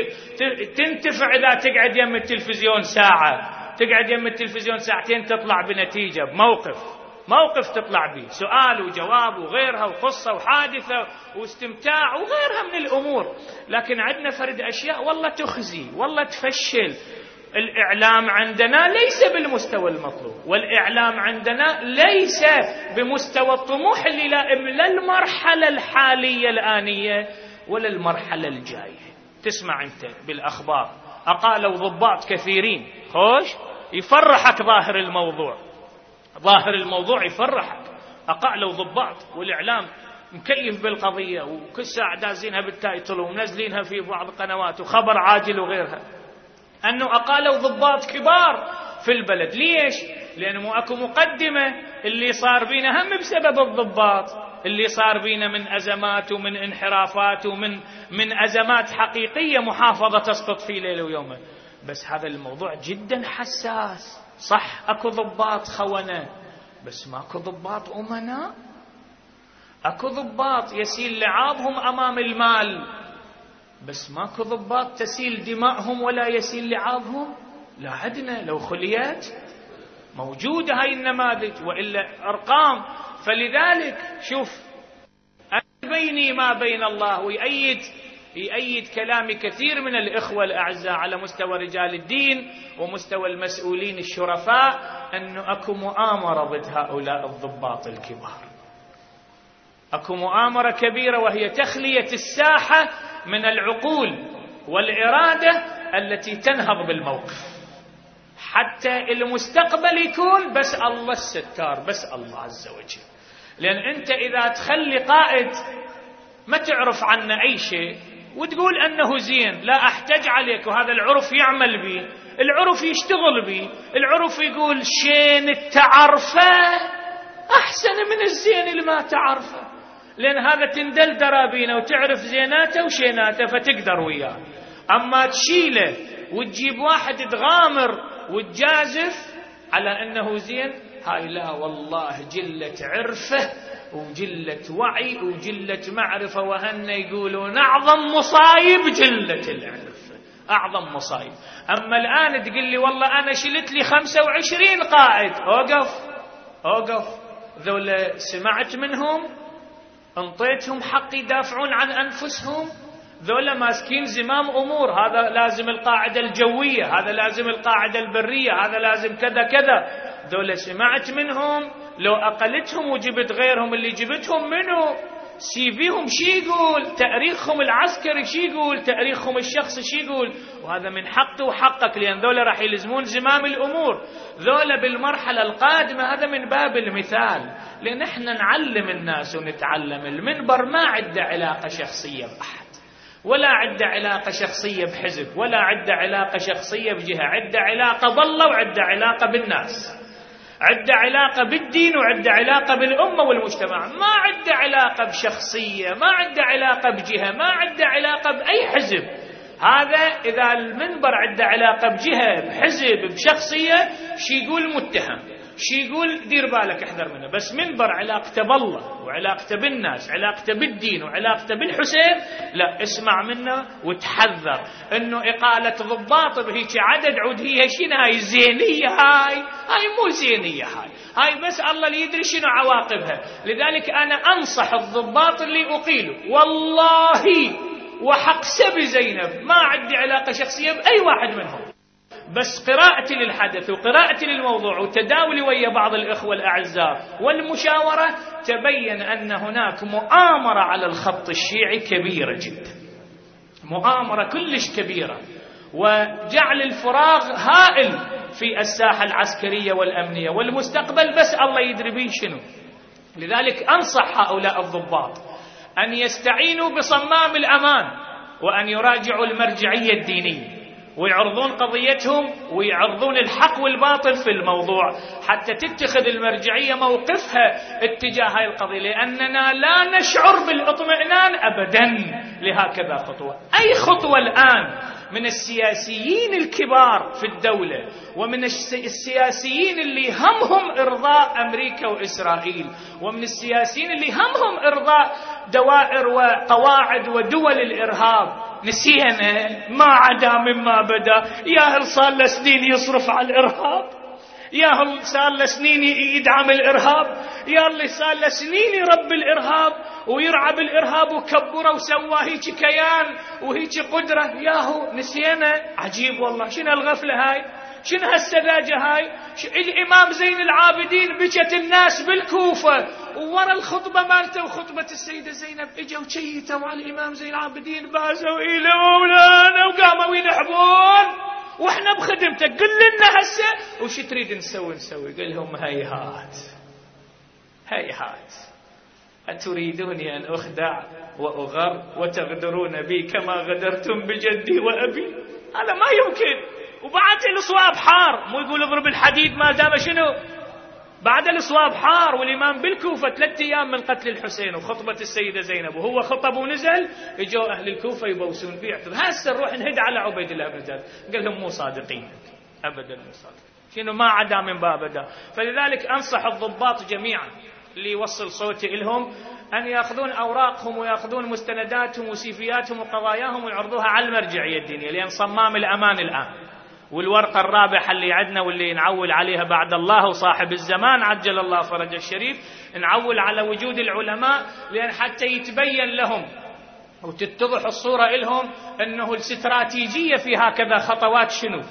تنتفع إذا تقعد يم التلفزيون ساعة، تقعد يم التلفزيون ساعتين تطلع بنتيجة بموقف موقف تطلع به، سؤال وجواب وغيرها وقصة وحادثة واستمتاع وغيرها من الأمور. لكن عندنا فرد أشياء والله تخزي والله تفشل. الإعلام عندنا ليس بالمستوى المطلوب، والإعلام عندنا ليس بمستوى الطموح اللي لائم لا المرحلة الحالية الآنية ولا المرحلة الجاية. تسمع أنت بالأخبار أقالوا ضباط كثيرين، خوش يفرحك ظاهر الموضوع، ظاهر الموضوع يفرحك، أقالوا ضباط والإعلام مكيف بالقضية وكل ساعة دازينها بالتايتل ومنزلينها في بعض القنوات وخبر عاجل وغيرها، أنه أقالوا ضباط كبار في البلد. ليش؟ لأنه أكو مقدمة اللي صار بينا هم بسبب الضباط، اللي صار بينا من أزمات ومن انحرافات ومن من أزمات حقيقية محافظة تسقط في ليلة ويومه. بس هذا الموضوع جدا حساس. صح أكو ضباط خونة، بس ماكو ضباط أمناء. أكو ضباط يسيل لعابهم أمام المال، بس ماكو ضباط تسيل دماءهم ولا يسيل لعابهم. لا عدنا لو خليت موجودة هاي النماذج وإلا أرقام. فلذلك شوف بيني ما بين الله ويأيد يأيد كلام كثير من الإخوة الأعزاء على مستوى رجال الدين ومستوى المسؤولين الشرفاء أنه أكو مؤامرة ضد هؤلاء الضباط الكبار. أكو مؤامرة كبيرة وهي تخلية الساحة من العقول والإرادة التي تنهض بالموقف، حتى المستقبل يكون بس الله الستار، بس الله عز وجل. لأن أنت إذا تخلي قائد ما تعرف عنه أي شيء وتقول أنه زين، لا أحتج عليك، وهذا العرف يعمل به، العرف يشتغل به، العرف يقول شين التعرفة أحسن من الزين اللي ما تعرفه، لأن هذا تندل درابينه وتعرف زيناته وشيناته فتقدر وياه. أما تشيله وتجيب واحد تغامر وتجازف على أنه زين، هاي لا والله جلة عرفة وجلة وعي وجلة معرفة، وهن يقولون أعظم مصايب جلة العرفة، أعظم مصايب. أما الآن تقول لي والله أنا شلت لي خمسة وعشرين قائد، أوقف أوقف، ذولا سمعت منهم، انطيتهم حق يدافعون عن أنفسهم، ذولا ماسكين زمام أمور، هذا لازم القاعدة الجوية، هذا لازم القاعدة البرية، هذا لازم كذا كذا. ذولا سمعت منهم، لو أقلتهم وجبت غيرهم اللي جبتهم منه، سيفيهم شي يقول، تاريخهم العسكري شي يقول، تاريخهم الشخصي شي يقول، وهذا من حقي وحقك، لأن ذولا راح يلزمون زمام الأمور. ذولا بالمرحلة القادمة هذا من باب المثال، لأن احنا نعلم الناس ونتعلم. المنبر ما عنده علاقة شخصية بأحد، ولا عنده علاقة شخصية بحزب، ولا عنده علاقة شخصية بجهة، عنده علاقة بالله وعنده علاقة بالناس. عنده علاقة بالدين وعنده علاقة بالأمة والمجتمع، ما عنده علاقة بشخصية، ما عنده علاقة بجهة، ما عنده علاقة بأي حزب. هذا إذا المنبر عنده علاقة بجهة بحزب بشخصية شي يقول متهم، شي يقول دير بالك احذر منه. بس منبر علاقته بالله وعلاقته بالناس، علاقته بالدين وعلاقته بالحسين، لا اسمع منه وتحذر انه اقالة ضباط بهيك عدد عود هي شنو هاي زينية، هاي هاي مو زينية، هاي هاي بس الله اللي يدري شنو عواقبها. لذلك انا انصح الضباط اللي اقيلوا والله وحق سبي زينب ما عندي علاقة شخصية بأي واحد منهم، بس قراءتي للحدث وقراءتي للموضوع وتداولي ويا بعض الإخوة الأعزاء والمشاورة تبين أن هناك مؤامرة على الخط الشيعي كبيرة جدا، مؤامرة كلش كبيرة، وجعل الفراغ هائل في الساحة العسكرية والأمنية والمستقبل بس الله يدري بيه شنو. لذلك أنصح هؤلاء الضباط أن يستعينوا بصمام الأمان وأن يراجعوا المرجعية الدينية ويعرضون قضيتهم ويعرضون الحق والباطل في الموضوع حتى تتخذ المرجعية موقفها اتجاه هاي القضية، لأننا لا نشعر بالاطمئنان أبدا لهكذا خطوة. أي خطوة الآن من السياسيين الكبار في الدولة ومن السياسيين اللي همهم إرضاء أمريكا وإسرائيل ومن السياسيين اللي همهم إرضاء دوائر وقواعد ودول الإرهاب، نسينا ما عدا مما بدا. يا هل صار له سنين يصرف على الإرهاب، يا هل صار له سنين يدعم الإرهاب، يا اللي صار له سنين يربي الإرهاب ويرعى بالإرهاب وكبره وسواه هيك كيان وهيك قدرة، ياهو نسينا. عجيب والله، شنو الغفلة هاي، شنو هالسذاجة هاي. الإمام زين العابدين بكت الناس بالكوفة وورا الخطبة مالته وخطبة السيدة زينب اجوا وشيتوا على الإمام زين العابدين بازوا إلى مولانا وقاموا ينحبون واحنا بخدمتك، قل لنا هسه وش تريد نسوي نسوي. قل لهم هيهات هيهات، أتريدوني أن أخدع وأغر وتغدرون بي كما غدرتم بجدي وأبي؟ هذا ما يمكن. وبعد الصواب حار، مو يقول اضرب الحديد ما دام شنو، بعد الصواب حار والإمام بالكوفة ثلاثة أيام من قتل الحسين وخطبة السيدة زينب وهو خطب ونزل، اجوا أهل الكوفة يبوسون بيه. هسه نروح نهد على عبيد الله بن زياد، قال لهم مو صادقين أبدا، مو صادقين، شنو ما عدا من باب دا. فلذلك أنصح الضباط جميعا اللي يوصل صوتي لهم أن يأخذون أوراقهم ويأخذون مستنداتهم وسيفياتهم وقضاياهم ويعرضوها على المرجعية الدينية، لأن صمام الأمان الآن والورقة الرابحة اللي عندنا واللي نعول عليها بعد الله وصاحب الزمان عجل الله فرج الشريف، نعول على وجود العلماء، لأن حتى يتبين لهم وتتضح الصورة لهم أنه الاستراتيجية في هكذا خطوات شنو،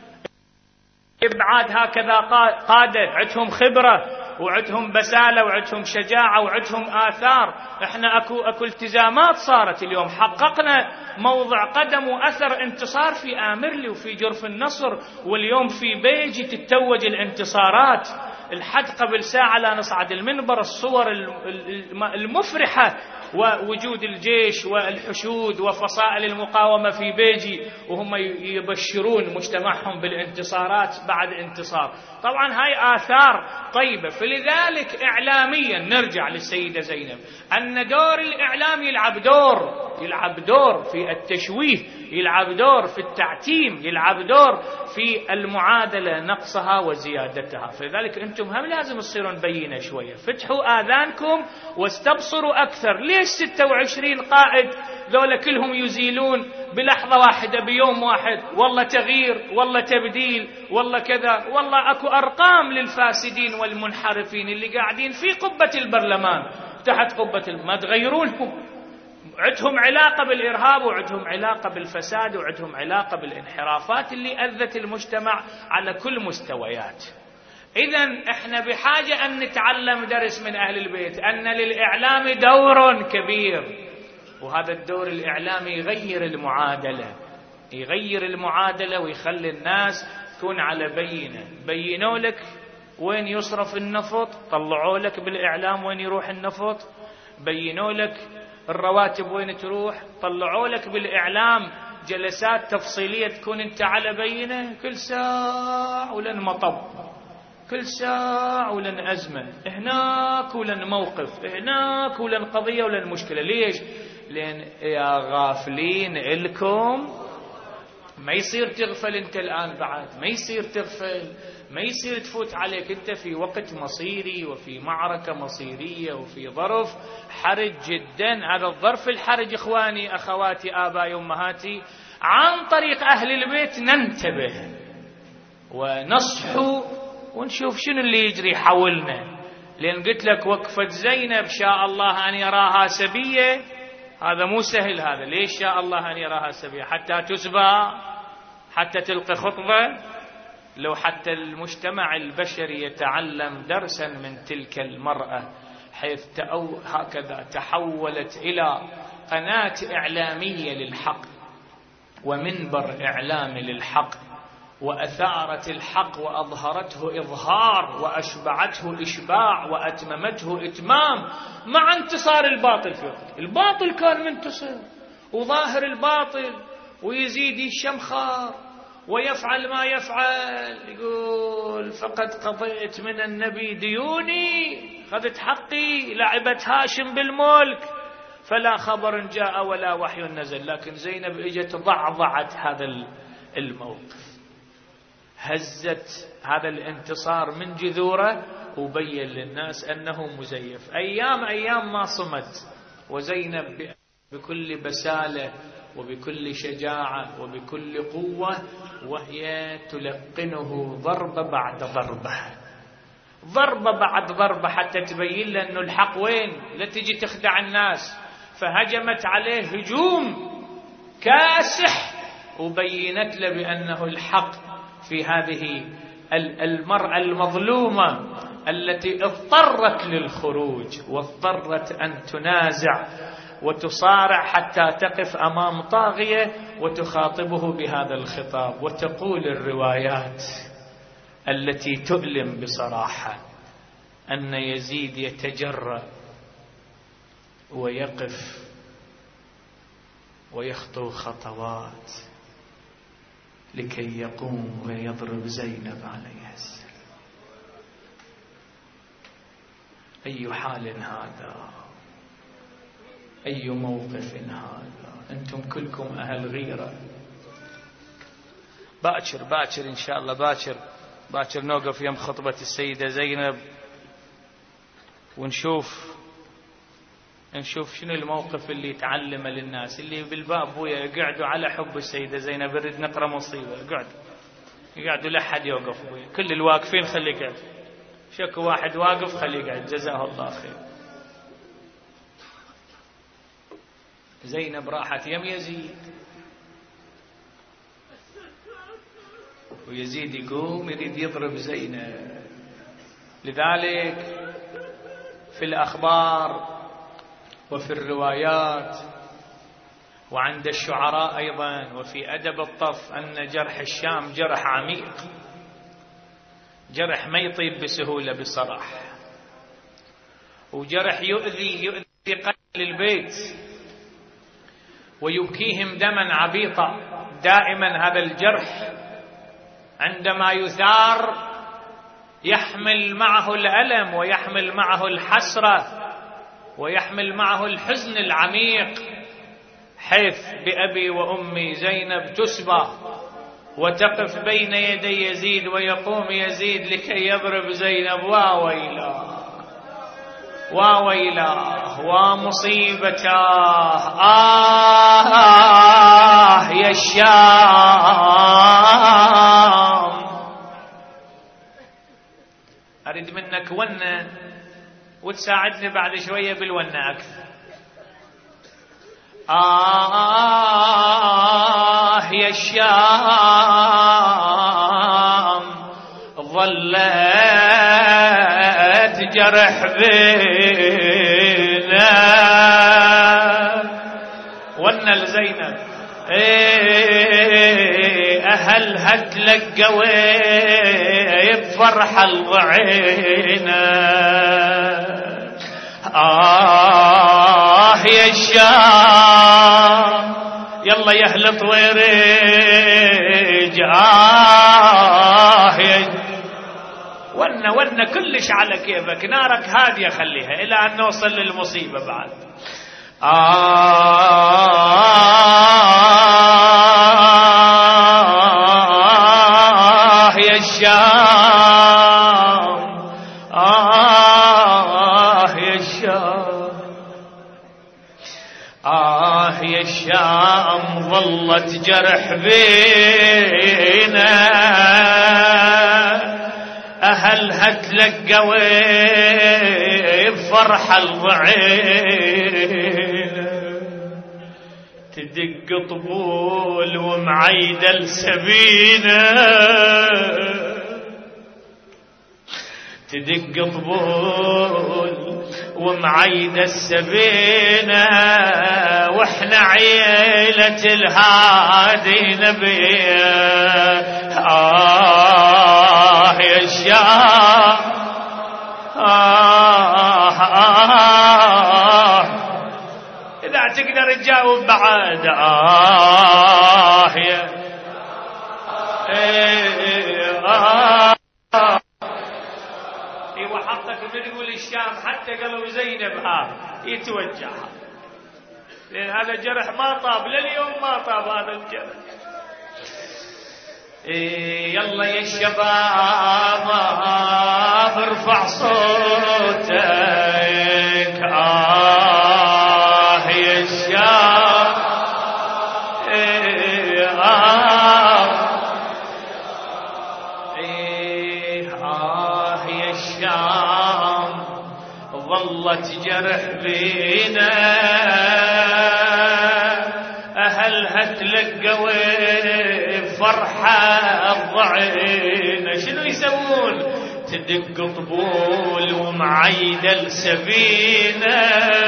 إبعاد هكذا قادة عندهم خبرة وعندهم بسالة وعندهم شجاعة وعندهم آثار. احنا اكو اكو التزامات صارت اليوم، حققنا موضع قدم وأثر انتصار في آمرلي وفي جرف النصر، واليوم في بيجي تتوج الانتصارات. الحد قبل ساعة لا نصعد المنبر الصور المفرحة ووجود الجيش والحشود وفصائل المقاومة في بيجي وهم يبشرون مجتمعهم بالانتصارات بعد انتصار. طبعا هاي آثار طيبة. فلذلك إعلاميا نرجع للسيدة زينب أن دور الإعلام يلعب دور يلعب دور في التشويه، يلعب دور في التعتيم، يلعب دور في المعادلة نقصها وزيادتها. فلذلك أنتم هم لازم تصيرون بينة شوية، فتحوا آذانكم واستبصروا أكثر. ليش ستة وعشرين قائد ذولا كلهم يزيلون بلحظة واحدة بيوم واحد؟ والله تغيير، والله تبديل، والله كذا، والله أكو أرقام للفاسدين والمنحرفين اللي قاعدين في قبة البرلمان تحت قبة، ما تغيرونهم. عندهم علاقة بالإرهاب وعندهم علاقة بالفساد وعندهم علاقة بالانحرافات اللي أذت المجتمع على كل مستويات. إذن إحنا بحاجة أن نتعلم درس من أهل البيت، أن للإعلام دور كبير، وهذا الدور الإعلامي يغير المعادلة يغير المعادلة ويخلي الناس تكون على بينة. بينوا لك وين يصرف النفط، طلعوا لك بالإعلام وين يروح النفط. بينوا لك الرواتب وين تروح، طلعوا لك بالإعلام جلسات تفصيلية تكون انت على بينة كل ساعة ولن مطب. كل ساعة ولن أزمة، هناك ولن موقف، هناك ولن قضية ولن مشكلة. ليش؟ لأن يا غافلين إلكم ما يصير تغفل أنت الآن، بعد ما يصير تغفل، ما يصير تفوت عليك أنت في وقت مصيري وفي معركة مصيرية وفي ظرف حرج جدا. هذا الظرف الحرج إخواني أخواتي آبائي أمهاتي عن طريق أهل البيت ننتبه ونصحو ونشوف شنو اللي يجري حولنا. لأن قلت لك وقفة زينب شاء الله أن يراها سبية، هذا مو سهل. هذا ليش شاء الله أن يراها سبية؟ حتى تسبى، حتى تلقي خطبة. لو حتى المجتمع البشري يتعلم درسا من تلك المرأة، حيث هكذا تحولت إلى قناة إعلامية للحق ومنبر إعلامي للحق، وأثارت الحق وأظهرته إظهار وأشبعته إشباع وأتممته إتمام مع انتصار الباطل. في وقت الباطل كان منتصر وظاهر الباطل ويزيد الشمخار ويفعل ما يفعل، يقول فقد قضيت من النبي ديوني، خذت حقي، لعبت هاشم بالملك، فلا خبر جاء ولا وحي نزل. لكن زينب اجت ضعضعت هذا الموقف، هزت هذا الانتصار من جذوره وبين للناس أنه مزيف. أيام أيام ما صمت، وزينب بكل بسالة وبكل شجاعة وبكل قوة وهي تلقنه ضربة بعد ضربة، ضربة بعد ضربة، حتى تبين له أنه الحق وين، لا تجي تخدع الناس. فهجمت عليه هجوم كاسح وبينت له بأنه الحق في هذه المرأة المظلومة التي اضطرت للخروج واضطرت أن تنازع وتصارع حتى تقف أمام طاغية وتخاطبه بهذا الخطاب. وتقول الروايات التي تؤلم بصراحة أن يزيد يتجرأ ويقف ويخطو خطوات لكي يقوم ويضرب زينب عليها السلام. أي حال هذا؟ أي موقف هذا؟ أنتم كلكم أهل غيرة. باكر باكر إن شاء الله، باكر باكر نوقف يوم خطبة السيدة زينب ونشوف نشوف شنو الموقف اللي تعلمه للناس. اللي بالباب ويا يقعدوا على حب السيدة زينب، نريد نقرأ مصيبة، يقعدوا يقعدوا لا حد يوقف ويا. كل الواقفين خليه يقعد، شكو واحد واقف خليه يقعد، جزاه الله خير. زينب راحت يم يزيد، ويزيد يقوم يريد يضرب زينب. لذلك في الأخبار وفي الروايات وعند الشعراء أيضا وفي أدب الطف أن جرح الشام جرح عميق، جرح ما يطيب بسهولة بصراحة، وجرح يؤذي يؤذي قلب البيت ويبكيهم دما عبيطا. دائما هذا الجرح عندما يثار يحمل معه الألم ويحمل معه الحسرة ويحمل معه الحزن العميق، حيث بأبي وأمي زينب تسبى وتقف بين يدي يزيد ويقوم يزيد لكي يضرب زينب. واويلاه واويلاه ومصيبتاه، آه يا الشام. أريد منك ونة وتساعدني بعد شوية بالونة أكثر. آه يا الشام ظلت جرح بينا. ونة لزينب أهل هتلقوا بفرحة الضعينة. آه يا الشام يلا يا أهل طويرج. آه يا ون ون ون كلش على كيفك، نارك هادية خليها إلى أن نوصل للمصيبة بعد. آه يا الشام، آه يا الشام، آه يا الشام، ظلت جرح بينا أهلها تلقوا بفرحة الضعينة، تدق طبول ومعيدة السبينة، تدق طبول ومعيدة السبينة، واحنا عيلة الهادي نبيه. آه يا الشام، آه, آه إذا تقدر تجاوب بعد. آه يا آه ايوه حقك من يقول الشام حتى قالوا زينب ها يتوجع، لأن هذا جرح ما طاب لليوم، ما طاب هذا الجرح. إيه يلا يا الشباب ارفع صوتك. آه يا الشام، إيه آه إيه آه يا الشام، ظلت جرح بينا أهلها تلقوا فرحة الضعينة. شنو يسوون؟ تدق طبول ومعيدة السبينة،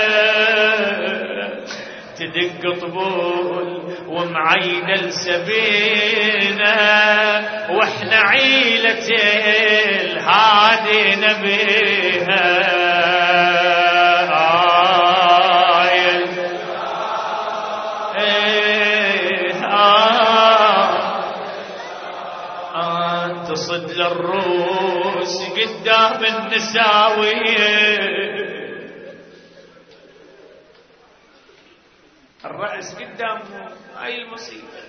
تدق طبول ومعيدة السبينة، واحنا عيلة الهادي نبيها. تصد للروس قدام النساوية، الرأس قدام هاي المصيبة.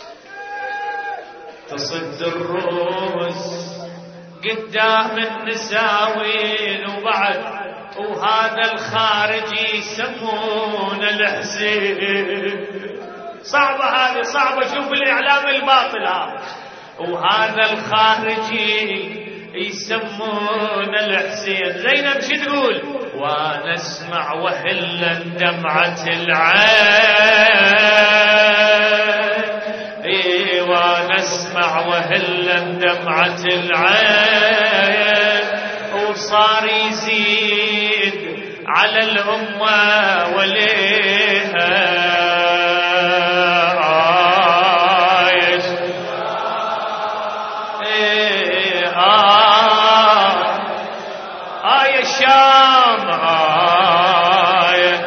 تصد الروس قدام النساوين، وبعد وهذا الخارجي يسمون الحسين. صعبة هذه، صعبة. شوف الإعلام الباطل هذا. وهذا الخارجي يسمون الحسين. زينب شو تقول؟ وانا اسمع وهلا دمعة العين، اي وانا اسمع وهلا دمعة العين، وصار يزيد على الأمة وليها. الشام آية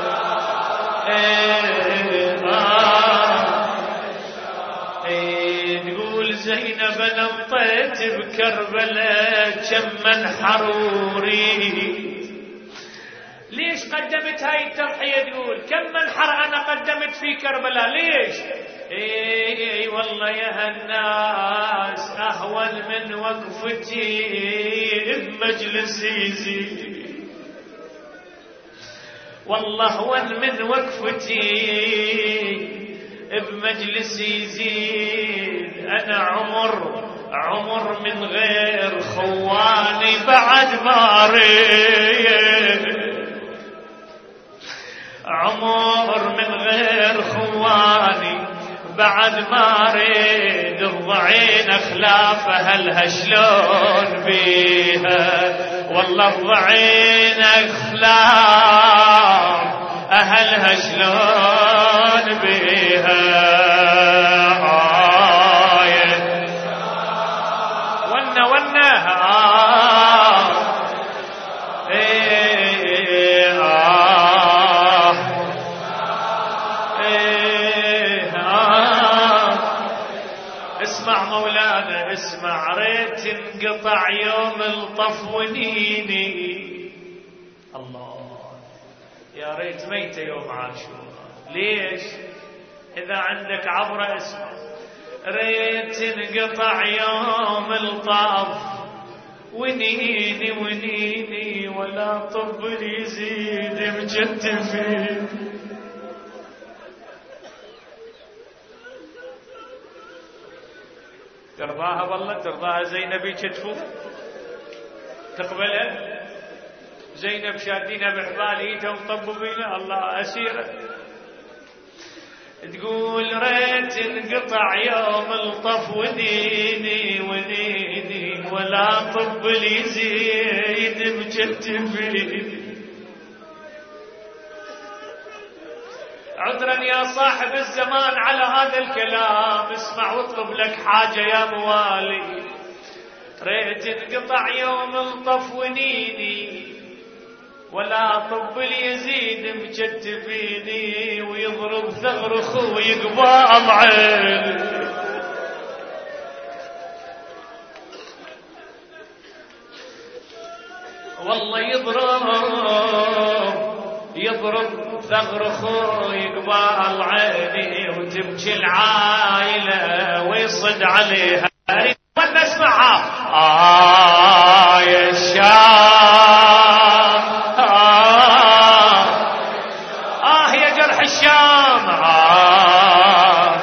تقول زينب نطيت بكربلاء كم من حروري. ليش قدمت هاي التضحية؟ تقول كم من حر أنا قدمت في كربلاء. ليش؟ اي والله يا هالناس اهون من وقفتي بمجلس يزيد، والله اهون من وقفتي بمجلس يزيد. انا عمر عمر من غير خواني بعد ما ريت، عمر من غير خواني بعد ما ريد. الضعين خلاف اهلها شلون بيها، والله الضعين خلاف اهلها شلون بيها. آية ونا ونا آه إيه آه إيه آه. اسمع اسمع مولانا اسمع، ريت انقطع يوم الطف ونيني. الله، يا ريت ميتة يوم عاشوراء. ليش؟ إذا عندك عبرة اسمع، ريت انقطع يوم الطف ونيني ونيني، ولا طب يزيد مجتفي. ترضاها والله؟ ترضاها زينب يكتفوا؟ تقبلها؟ زينب شادينها بحباليتها وطبوا بينا الله أسيرة. تقول ريت انقطع يوم الطف ونيني ونيني، ولا طب لي زيد بجتفي. عذرا يا صاحب الزمان على هذا الكلام، اسمع واطلب لك حاجة يا موالي. ريت انقطع يوم الطف ونيني، ولا طب يزيد مجتفيني، ويضرب ثغر اخوي قبال عين. والله يضرب يضرب ثغر اخوي قبال عيني، وتبكي العائلة ويصد عليها. وانا اسمعها آه يا الشام، آه, آه يا جرح الشام، آه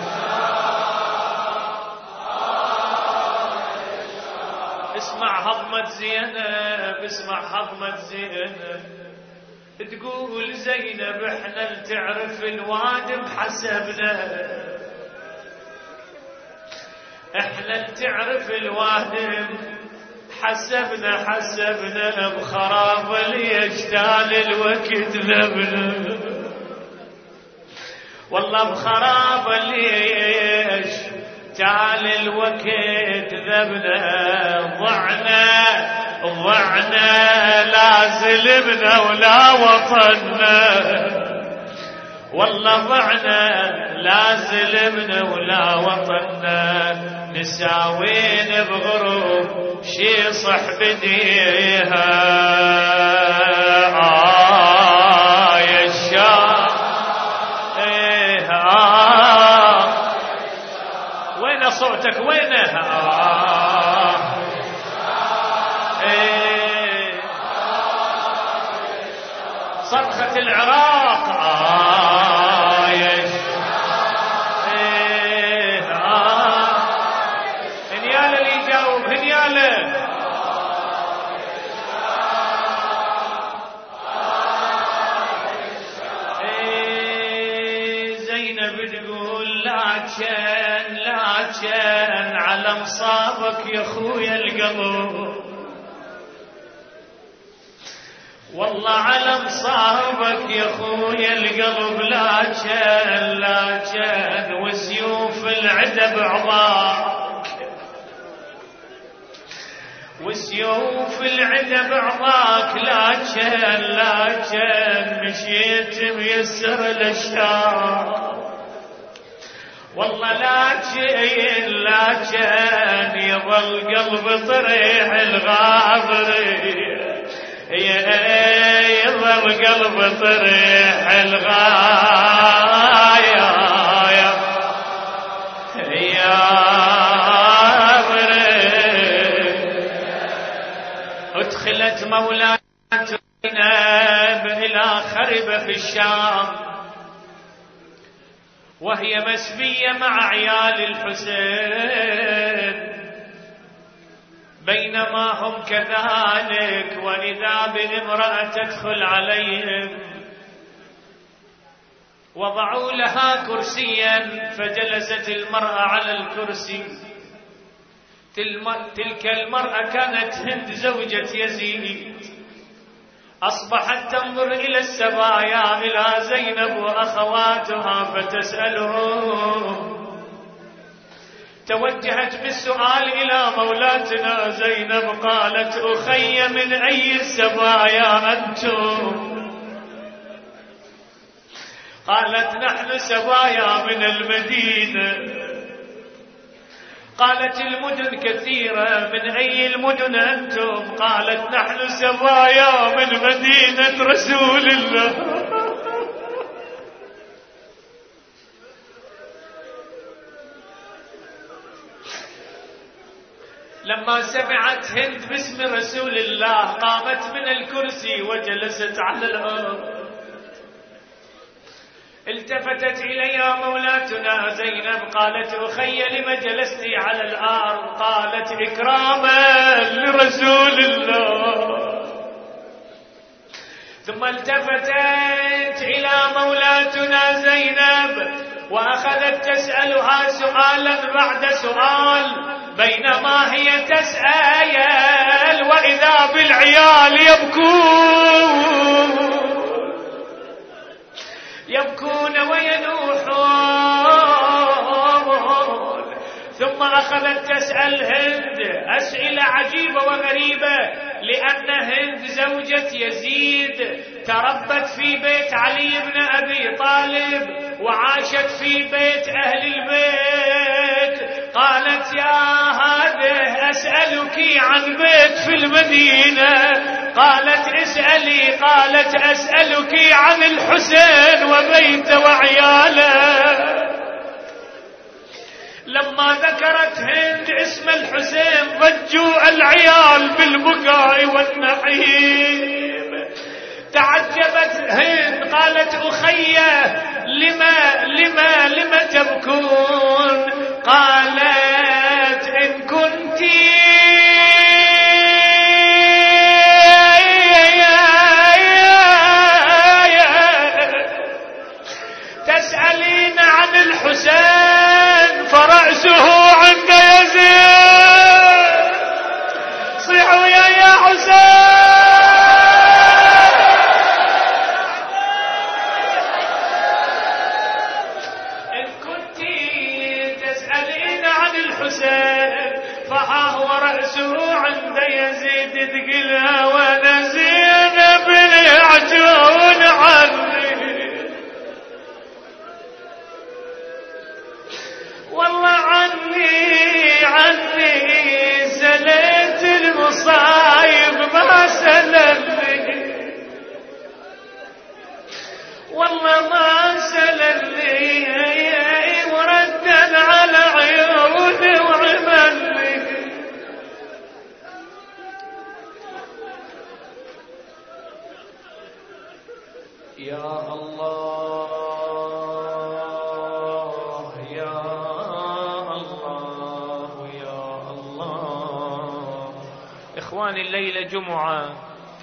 اسمع هضمة زينب، اسمع هضمة زينب. تقول زينب احنا تعرف الوادم حسبنا، احنا تعرف الوادم حسبنا حسبنا، بخراب ليشتال الوقت ذبنا. والله بخراب ليش تال الوقت ذبنا، ضعنا ضعنا لا زلمنا ولا وطننا. والله ضعنا لا زلمنا ولا وطننا، نساوين بغروب شي صح بديها. آه يا الشام، ايه آه وين صوتك وينه؟ آه ايه صرخة العراق. آه يا ايه آه هنياله اللي يجاوب، هنياله. ايه زينب تقول لكن لكن على مصابك يا خويا القلب، والله على مصابك يا خويا القلب، لكن لكن وسيوف العدا بعضاك، وسيوف العدا بعضاك، لكن لكن مشيت ميسر الاشياء. والله لكن لكن يظل قلب طريح الغابري، يظل قلب طريح الغاية يا ادخلت مولاة زينب إلى خربة في الشام، وهي مسبية مع عيال الحسين، بينما هم كذلك وإذا بامرأة تدخل عليهم، وضعوا لها كرسيا فجلست المرأة على الكرسي. تلك المرأة كانت هند زوجة يزيد، أصبحت تنظر إلى السبايا إلى زينب وأخواتها فتسألهم. توجهت بالسؤال إلى مولاتنا زينب، قالت أخي من أي السبايا أنتم؟ قالت نحن سبايا من المدينة. قالت المدن كثيرة. من أي المدن أنتم؟ قالت نحن سبايا من مدينة رسول الله. لما سمعت هند باسم رسول الله قامت من الكرسي وجلست على الأرض. التفتت إليها مولاتنا زينب قالت أخي لم جلستي على الأرض؟ قالت إكراما لرسول الله. ثم التفتت إلى مولاتنا زينب وأخذت تسألها سؤالا بعد سؤال. بينما هي تسأل وإذا بالعيال يبكون يبكون وينوحون. ثم أخذت تسأل هند أسئلة عجيبة وغريبة، لأن هند زوجة يزيد تربت في بيت علي بن أبي طالب وعاشت في بيت أهل البيت. قالت يا هذه أسألك عن بيت في المدينة. قالت اسألي. قالت أسألك عن الحسين وبيت وعياله. لما ذكرت هند اسم الحسين ضجوا العيال بالبكاء والنحيب. تعجبت هند قالت أخيه لما لما لما تبكون؟ قالت إن كنتي تسألين عن الحسين فرأسه عند يزيد. صيحوا يا يا حسين. إن كنت تسألين عن الحسين فها هو رأسه عند يزيد. تقلها وانا زينب يعجون عني. والله عني عني سليت المصايب ما سللني. والله ما سللني وردا على عيوني وعملني. يا الله إخواني، الليلة جمعة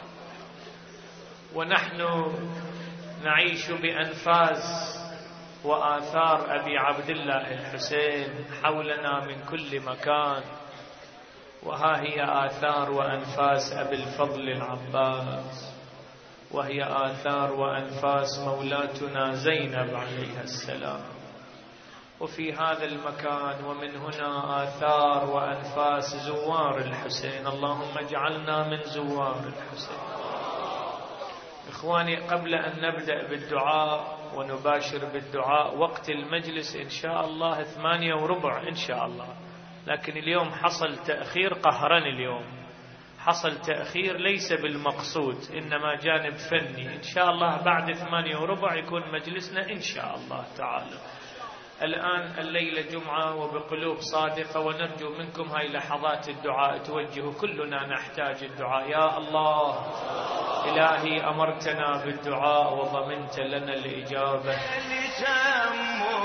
ونحن نعيش بأنفاس وآثار أبي عبد الله الحسين حولنا من كل مكان. وها هي آثار وأنفاس أبي الفضل العباس، وهي آثار وأنفاس مولاتنا زينب عليها السلام. وفي هذا المكان ومن هنا آثار وأنفاس زوار الحسين. اللهم اجعلنا من زوار الحسين. إخواني، قبل أن نبدأ بالدعاء ونباشر بالدعاء، وقت المجلس إن شاء الله ثمانية وربع إن شاء الله، لكن اليوم حصل تأخير قهرا. اليوم حصل تأخير ليس بالمقصود، إنما جانب فني. إن شاء الله بعد ثمانية وربع يكون مجلسنا إن شاء الله تعالى. الآن الليلة جمعة وبقلوب صادقة، ونرجو منكم هاي لحظات الدعاء توجه. كلنا نحتاج الدعاء. يا الله إلهي أمرتنا بالدعاء وضمنت لنا الإجابة.